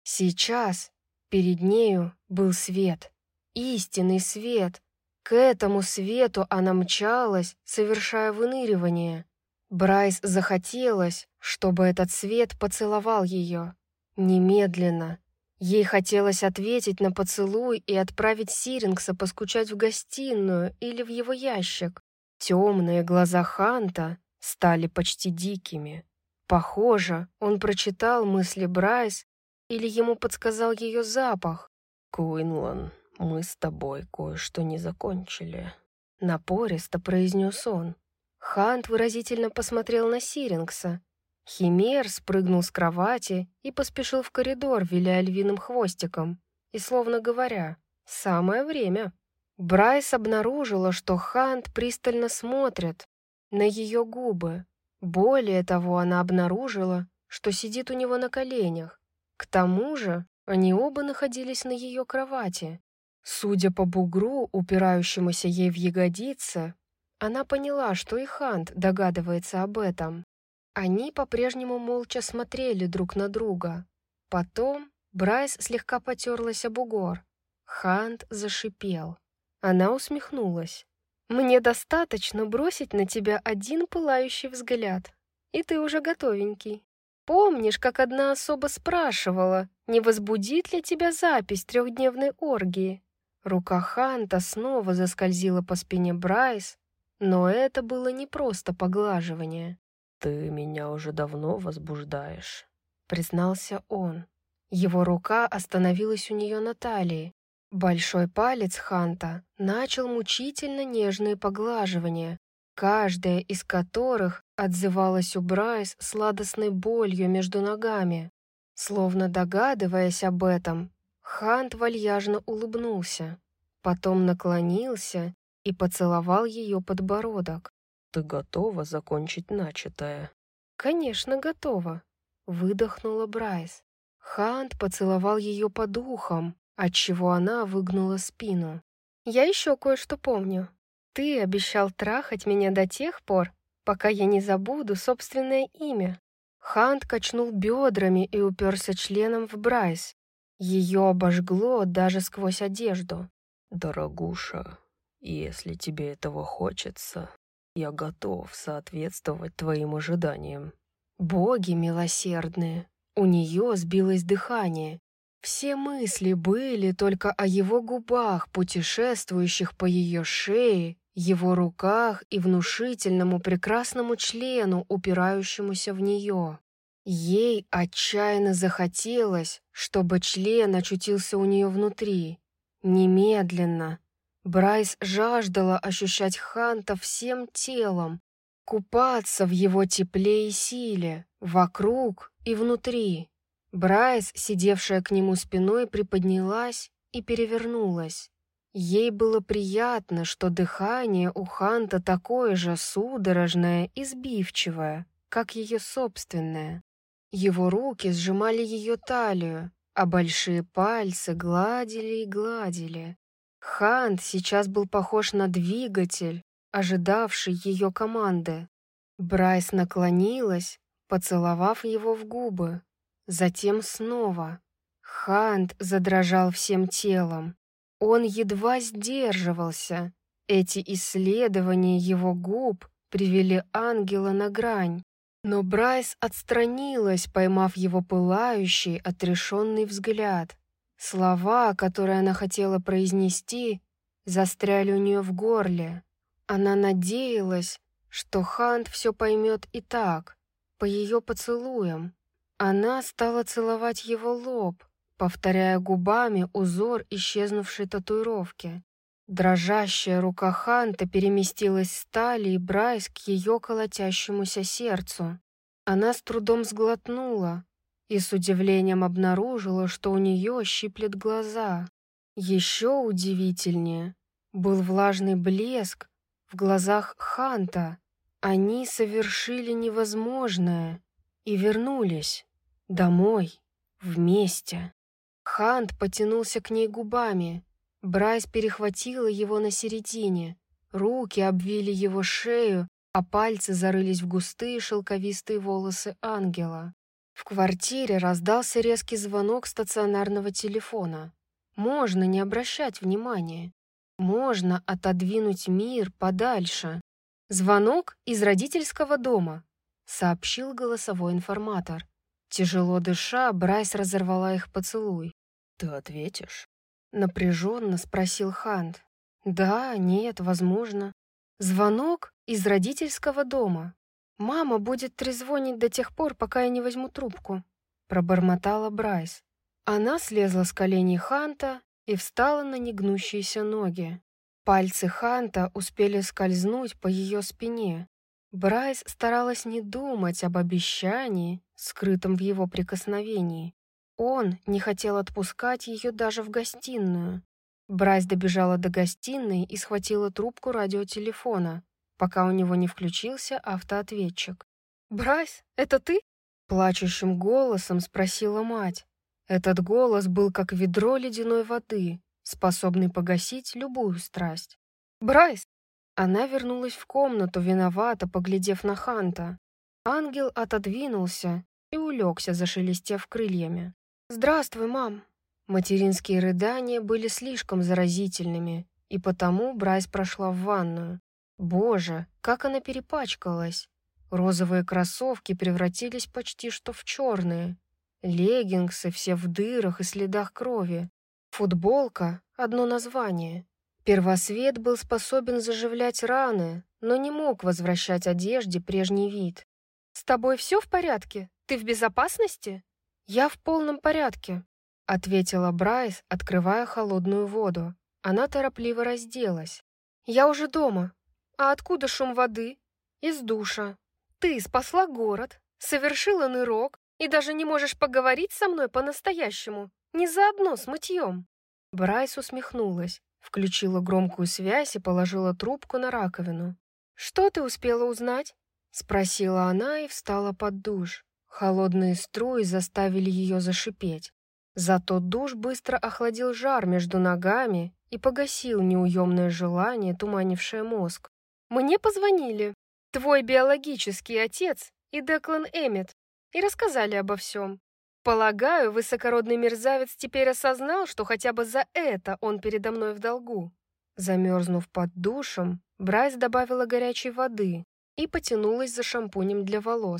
сейчас перед нею был свет, истинный свет. К этому свету она мчалась, совершая выныривание. Брайс захотелось, чтобы этот свет поцеловал ее. Немедленно. Ей хотелось ответить на поцелуй и отправить Сирингса поскучать в гостиную или в его ящик. Темные глаза Ханта стали почти дикими. Похоже, он прочитал мысли Брайс или ему подсказал ее запах. «Куинлан, мы с тобой кое-что не закончили», — напористо произнес он. Хант выразительно посмотрел на Сирингса. Химер спрыгнул с кровати и поспешил в коридор, виляя львиным хвостиком, и словно говоря: «Самое время». Брайс обнаружила, что Хант пристально смотрит на ее губы. Более того, она обнаружила, что сидит у него на коленях. К тому же они оба находились на ее кровати. Судя по бугру, упирающемуся ей в ягодицы, она поняла, что и Хант догадывается об этом. Они по-прежнему молча смотрели друг на друга. Потом Брайс слегка потерлась об бугор. Хант зашипел. Она усмехнулась. «Мне достаточно бросить на тебя один пылающий взгляд, и ты уже готовенький. Помнишь, как одна особа спрашивала, не возбудит ли тебя запись трехдневной оргии?» Рука Ханта снова заскользила по спине Брайс, но это было не просто поглаживание. «Ты меня уже давно возбуждаешь», — признался он. Его рука остановилась у нее на талии. Большой палец Ханта начал мучительно нежные поглаживания, каждая из которых отзывалась у Брайс сладостной болью между ногами. Словно догадываясь об этом, Хант вальяжно улыбнулся, потом наклонился и поцеловал ее подбородок. «Ты готова закончить начатое?» «Конечно, готова», — выдохнула Брайс. Хант поцеловал ее под ухом, отчего она выгнула спину. «Я еще кое-что помню. Ты обещал трахать меня до тех пор, пока я не забуду собственное имя». Хант качнул бедрами и уперся членом в Брайс. Ее обожгло даже сквозь одежду. «Дорогуша, если тебе этого хочется, я готов соответствовать твоим ожиданиям». Боги милосердные. У нее сбилось дыхание. Все мысли были только о его губах, путешествующих по ее шее, его руках и внушительному прекрасному члену, упирающемуся в нее. Ей отчаянно захотелось, чтобы член очутился у нее внутри. Немедленно. Брайс жаждала ощущать Ханта всем телом, купаться в его тепле и силе, вокруг и внутри. Брайс, сидевшая к нему спиной, приподнялась и перевернулась. Ей было приятно, что дыхание у Ханта такое же судорожное и сбивчивое, как ее собственное. Его руки сжимали ее талию, а большие пальцы гладили и гладили. Хант сейчас был похож на двигатель, ожидавший ее команды. Брайс наклонилась, поцеловав его в губы. Затем снова. Хант задрожал всем телом. Он едва сдерживался. Эти исследования его губ привели ангела на грань. Но Брайс отстранилась, поймав его пылающий, отрешенный взгляд. Слова, которые она хотела произнести, застряли у нее в горле. Она надеялась, что Хант все поймет и так, по ее поцелуям. Она стала целовать его лоб, повторяя губами узор исчезнувшей татуировки. Дрожащая рука Ханта переместилась с талии Брайс к ее колотящемуся сердцу. Она с трудом сглотнула и с удивлением обнаружила, что у нее щиплет глаза. Еще удивительнее был влажный блеск в глазах Ханта. Они совершили невозможное и вернулись домой вместе. Хант потянулся к ней губами. Брайс перехватила его на середине. Руки обвили его шею, а пальцы зарылись в густые шелковистые волосы ангела. В квартире раздался резкий звонок стационарного телефона. Можно не обращать внимания. Можно отодвинуть мир подальше. «Звонок из родительского дома», — сообщил голосовой информатор. Тяжело дыша, Брайс разорвала их поцелуй. «Ты ответишь?» — напряженно спросил Хант. «Да, нет, возможно. Звонок из родительского дома. Мама будет трезвонить до тех пор, пока я не возьму трубку», — пробормотала Брайс. Она слезла с коленей Ханта и встала на негнущиеся ноги. Пальцы Ханта успели скользнуть по ее спине. Брайс старалась не думать об обещании, скрытом в его прикосновении. Он не хотел отпускать ее даже в гостиную. Брайс добежала до гостиной и схватила трубку радиотелефона, пока у него не включился автоответчик. «Брайс, это ты?» — плачущим голосом спросила мать. Этот голос был как ведро ледяной воды, способный погасить любую страсть. «Брайс!» Она вернулась в комнату, виновато поглядев на Ханта. Ангел отодвинулся и улегся, зашелестев крыльями. «Здравствуй, мам!» Материнские рыдания были слишком заразительными, и потому Брайс прошла в ванную. Боже, как она перепачкалась! Розовые кроссовки превратились почти что в черные. Леггинсы все в дырах и следах крови. Футболка — одно название. Первосвет был способен заживлять раны, но не мог возвращать одежде прежний вид. «С тобой все в порядке? Ты в безопасности?» «Я в полном порядке», — ответила Брайс, открывая холодную воду. Она торопливо разделась. «Я уже дома. А откуда шум воды?» «Из душа. Ты спасла город, совершила нырок и даже не можешь поговорить со мной по-настоящему, не заодно с мытьем». Брайс усмехнулась, включила громкую связь и положила трубку на раковину. «Что ты успела узнать?» — спросила она и встала под душ. Холодные струи заставили ее зашипеть. Зато душ быстро охладил жар между ногами и погасил неуемное желание, туманившее мозг. «Мне позвонили. Твой биологический отец и Деклан Эммет, и рассказали обо всем. Полагаю, высокородный мерзавец теперь осознал, что хотя бы за это он передо мной в долгу». Замерзнув под душем, Брайс добавила горячей воды и потянулась за шампунем для волос.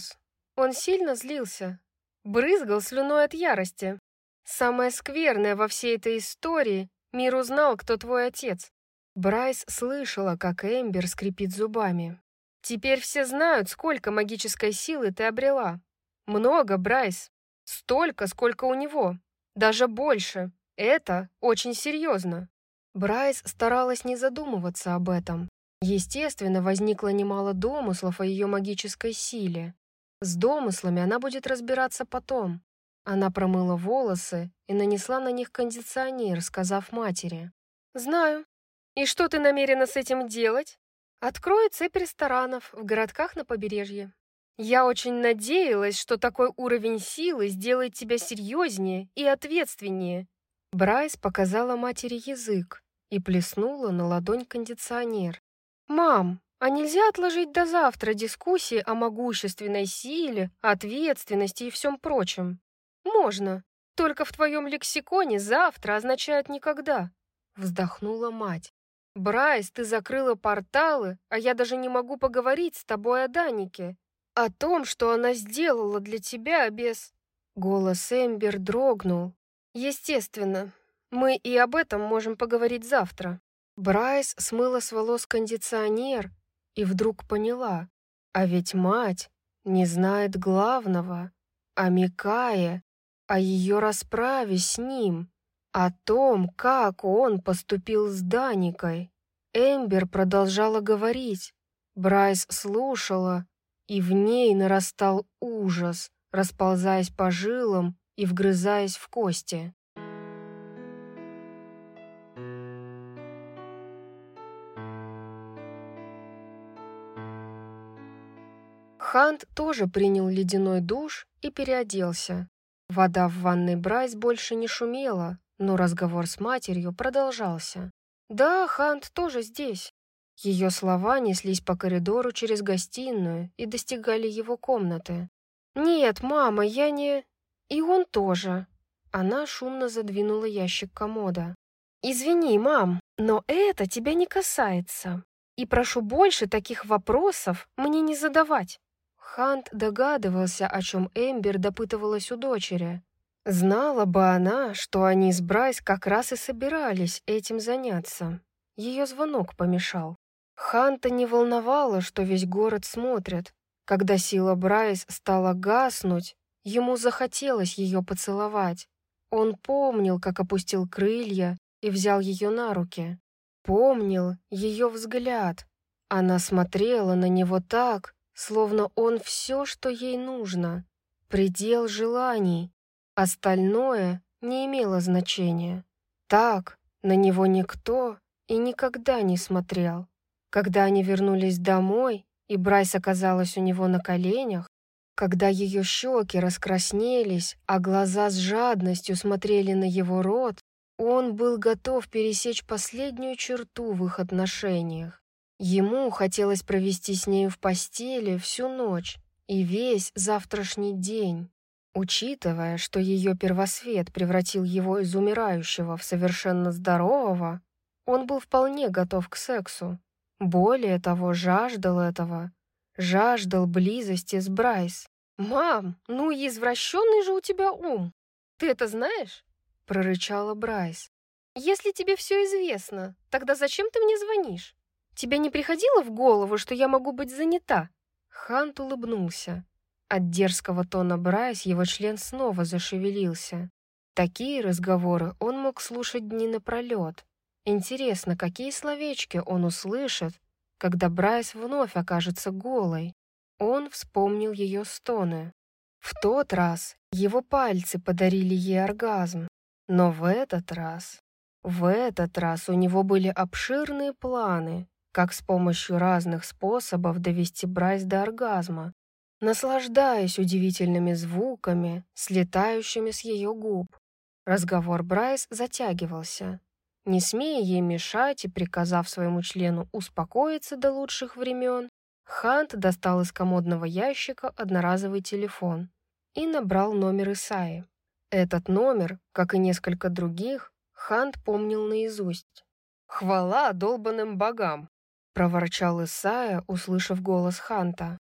Он сильно злился, брызгал слюной от ярости. Самое скверное во всей этой истории — мир узнал, кто твой отец. Брайс слышала, как Эмбер скрипит зубами. Теперь все знают, сколько магической силы ты обрела. Много, Брайс. Столько, сколько у него. Даже больше. Это очень серьезно. Брайс старалась не задумываться об этом. Естественно, возникло немало домыслов о ее магической силе. С домыслами она будет разбираться потом. Она промыла волосы и нанесла на них кондиционер, сказав матери: «Знаю. И что ты намерена с этим делать? Открою цепь ресторанов в городках на побережье. Я очень надеялась, что такой уровень силы сделает тебя серьезнее и ответственнее». Брайс показала матери язык и плеснула на ладонь кондиционер. «Мам, а нельзя отложить до завтра дискуссии о могущественной силе, ответственности и всем прочем?» «Можно. Только в твоем лексиконе завтра означает никогда», — вздохнула мать. «Брайс, ты закрыла порталы, а я даже не могу поговорить с тобой о Данике. О том, что она сделала для тебя без...» Голос Эмбер дрогнул. «Естественно. Мы и об этом можем поговорить завтра». Брайс смыла с волос кондиционер и вдруг поняла, а ведь мать не знает главного, о Микае, о ее расправе с ним, о том, как он поступил с Даникой. Эмбер продолжала говорить. Брайс слушала, и в ней нарастал ужас, расползаясь по жилам и вгрызаясь в кости. Хант тоже принял ледяной душ и переоделся. Вода в ванной Брайс больше не шумела, но разговор с матерью продолжался. «Да, Хант тоже здесь». Ее слова неслись по коридору через гостиную и достигали его комнаты. «Нет, мама, я не...» «И он тоже». Она шумно задвинула ящик комода. «Извини, мам, но это тебя не касается. И прошу больше таких вопросов мне не задавать». Хант догадывался, о чем Эмбер допытывалась у дочери. Знала бы она, что они с Брайс как раз и собирались этим заняться. Ее звонок помешал. Ханта не волновало, что весь город смотрит. Когда сила Брайс стала гаснуть, ему захотелось ее поцеловать. Он помнил, как опустил крылья и взял ее на руки. Помнил ее взгляд. Она смотрела на него так, словно он все, что ей нужно, предел желаний. Остальное не имело значения. Так на него никто и никогда не смотрел. Когда они вернулись домой, и Брайс оказалась у него на коленях, когда ее щеки раскраснелись, а глаза с жадностью смотрели на его рот, он был готов пересечь последнюю черту в их отношениях. Ему хотелось провести с нею в постели всю ночь и весь завтрашний день. Учитывая, что ее первосвет превратил его из умирающего в совершенно здорового, он был вполне готов к сексу. Более того, жаждал этого, жаждал близости с Брайс. «Мам, ну и извращенный же у тебя ум! Ты это знаешь?» — прорычала Брайс. «Если тебе все известно, тогда зачем ты мне звонишь? Тебе не приходило в голову, что я могу быть занята?» Хант улыбнулся. От дерзкого тона Брайс его член снова зашевелился. Такие разговоры он мог слушать дни напролет. Интересно, какие словечки он услышит, когда Брайс вновь окажется голой. Он вспомнил ее стоны. В тот раз его пальцы подарили ей оргазм. Но в этот раз... В этот раз у него были обширные планы, как с помощью разных способов довести Брайс до оргазма, наслаждаясь удивительными звуками, слетающими с ее губ. Разговор Брайс затягивался. Не смея ей мешать и приказав своему члену успокоиться до лучших времен, Хант достал из комодного ящика одноразовый телефон и набрал номер Исаи. Этот номер, как и несколько других, Хант помнил наизусть. «Хвала долбаным богам!» — проворчал Исайя, услышав голос Ханта.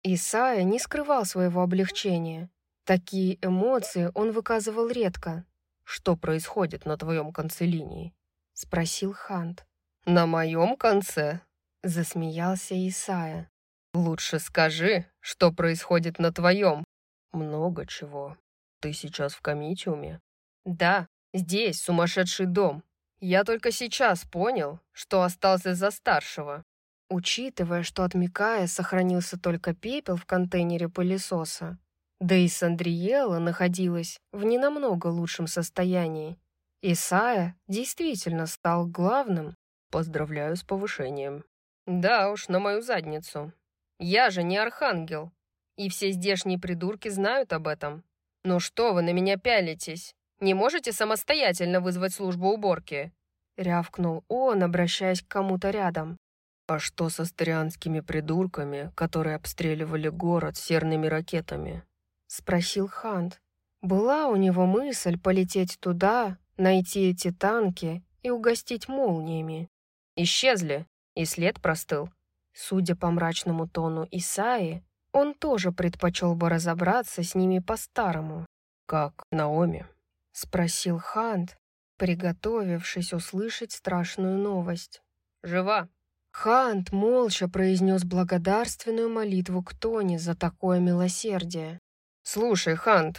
Исайя не скрывал своего облегчения. Такие эмоции он выказывал редко. «Что происходит на твоем конце линии?» — спросил Хант. «На моем конце?» — засмеялся Исайя. «Лучше скажи, что происходит на твоем». «Много чего. Ты сейчас в комитиуме?» «Да, здесь сумасшедший дом. Я только сейчас понял, что остался за старшего». Учитывая, что от Микая сохранился только пепел в контейнере пылесоса, да и Сандриела находилась в ненамного лучшем состоянии, Исайя действительно стал главным. «Поздравляю с повышением». «Да уж, на мою задницу. Я же не архангел, и все здешние придурки знают об этом. Ну что вы на меня пялитесь? Не можете самостоятельно вызвать службу уборки?» — рявкнул он, обращаясь к кому-то рядом. «А что со старианскими придурками, которые обстреливали город серными ракетами?» — спросил Хант. Была у него мысль полететь туда, найти эти танки и угостить молниями. «Исчезли, и след простыл». Судя по мрачному тону Исайи, он тоже предпочел бы разобраться с ними по-старому. «Как Наоми?» — спросил Хант, приготовившись услышать страшную новость. «Жива». Хант молча произнес благодарственную молитву к Тони за такое милосердие. «Слушай, Хант,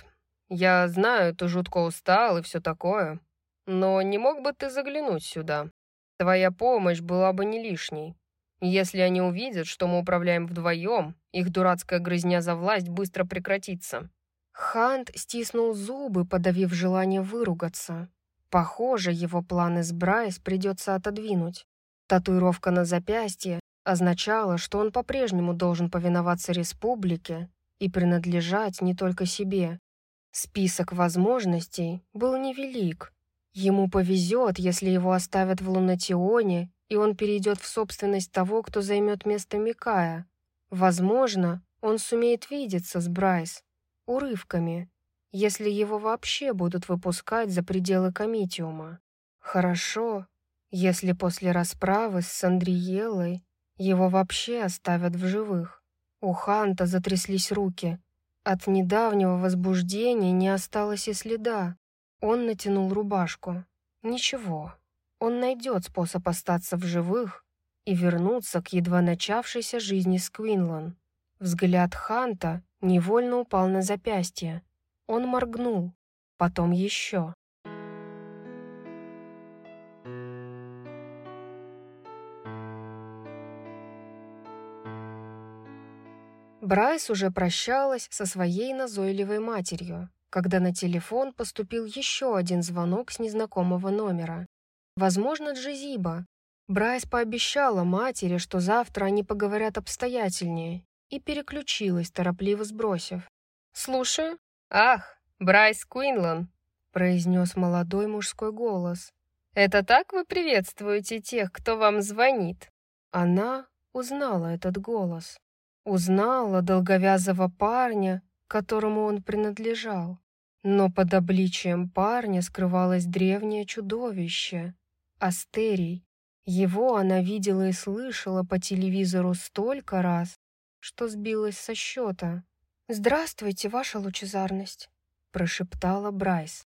я знаю, ты жутко устал и все такое, но не мог бы ты заглянуть сюда? Твоя помощь была бы не лишней. Если они увидят, что мы управляем вдвоем, их дурацкая грызня за власть быстро прекратится». Хант стиснул зубы, подавив желание выругаться. Похоже, его планы с Брайс придется отодвинуть. Татуировка на запястье означала, что он по-прежнему должен повиноваться республике и принадлежать не только себе. Список возможностей был невелик. Ему повезет, если его оставят в Лунатионе, и он перейдет в собственность того, кто займет место Микая. Возможно, он сумеет видеться с Брайс урывками, если его вообще будут выпускать за пределы комитиума. Хорошо, если после расправы с Сандриелой его вообще оставят в живых. У Ханта затряслись руки. От недавнего возбуждения не осталось и следа. Он натянул рубашку. Ничего, он найдет способ остаться в живых и вернуться к едва начавшейся жизни с Квинлан. Взгляд Ханта невольно упал на запястье. Он моргнул, потом еще. Брайс уже прощалась со своей назойливой матерью, когда на телефон поступил еще один звонок с незнакомого номера. Возможно, Джезиба. Брайс пообещала матери, что завтра они поговорят обстоятельнее, и переключилась, торопливо сбросив. «Слушаю». «Ах, Брайс Квинлан», — произнес молодой мужской голос. «Это так вы приветствуете тех, кто вам звонит?» Она узнала этот голос. Узнала долговязого парня, которому он принадлежал. Но под обличием парня скрывалось древнее чудовище — Астерий. Его она видела и слышала по телевизору столько раз, что сбилась со счета. «Здравствуйте, ваша лучезарность», — прошептала Брайс.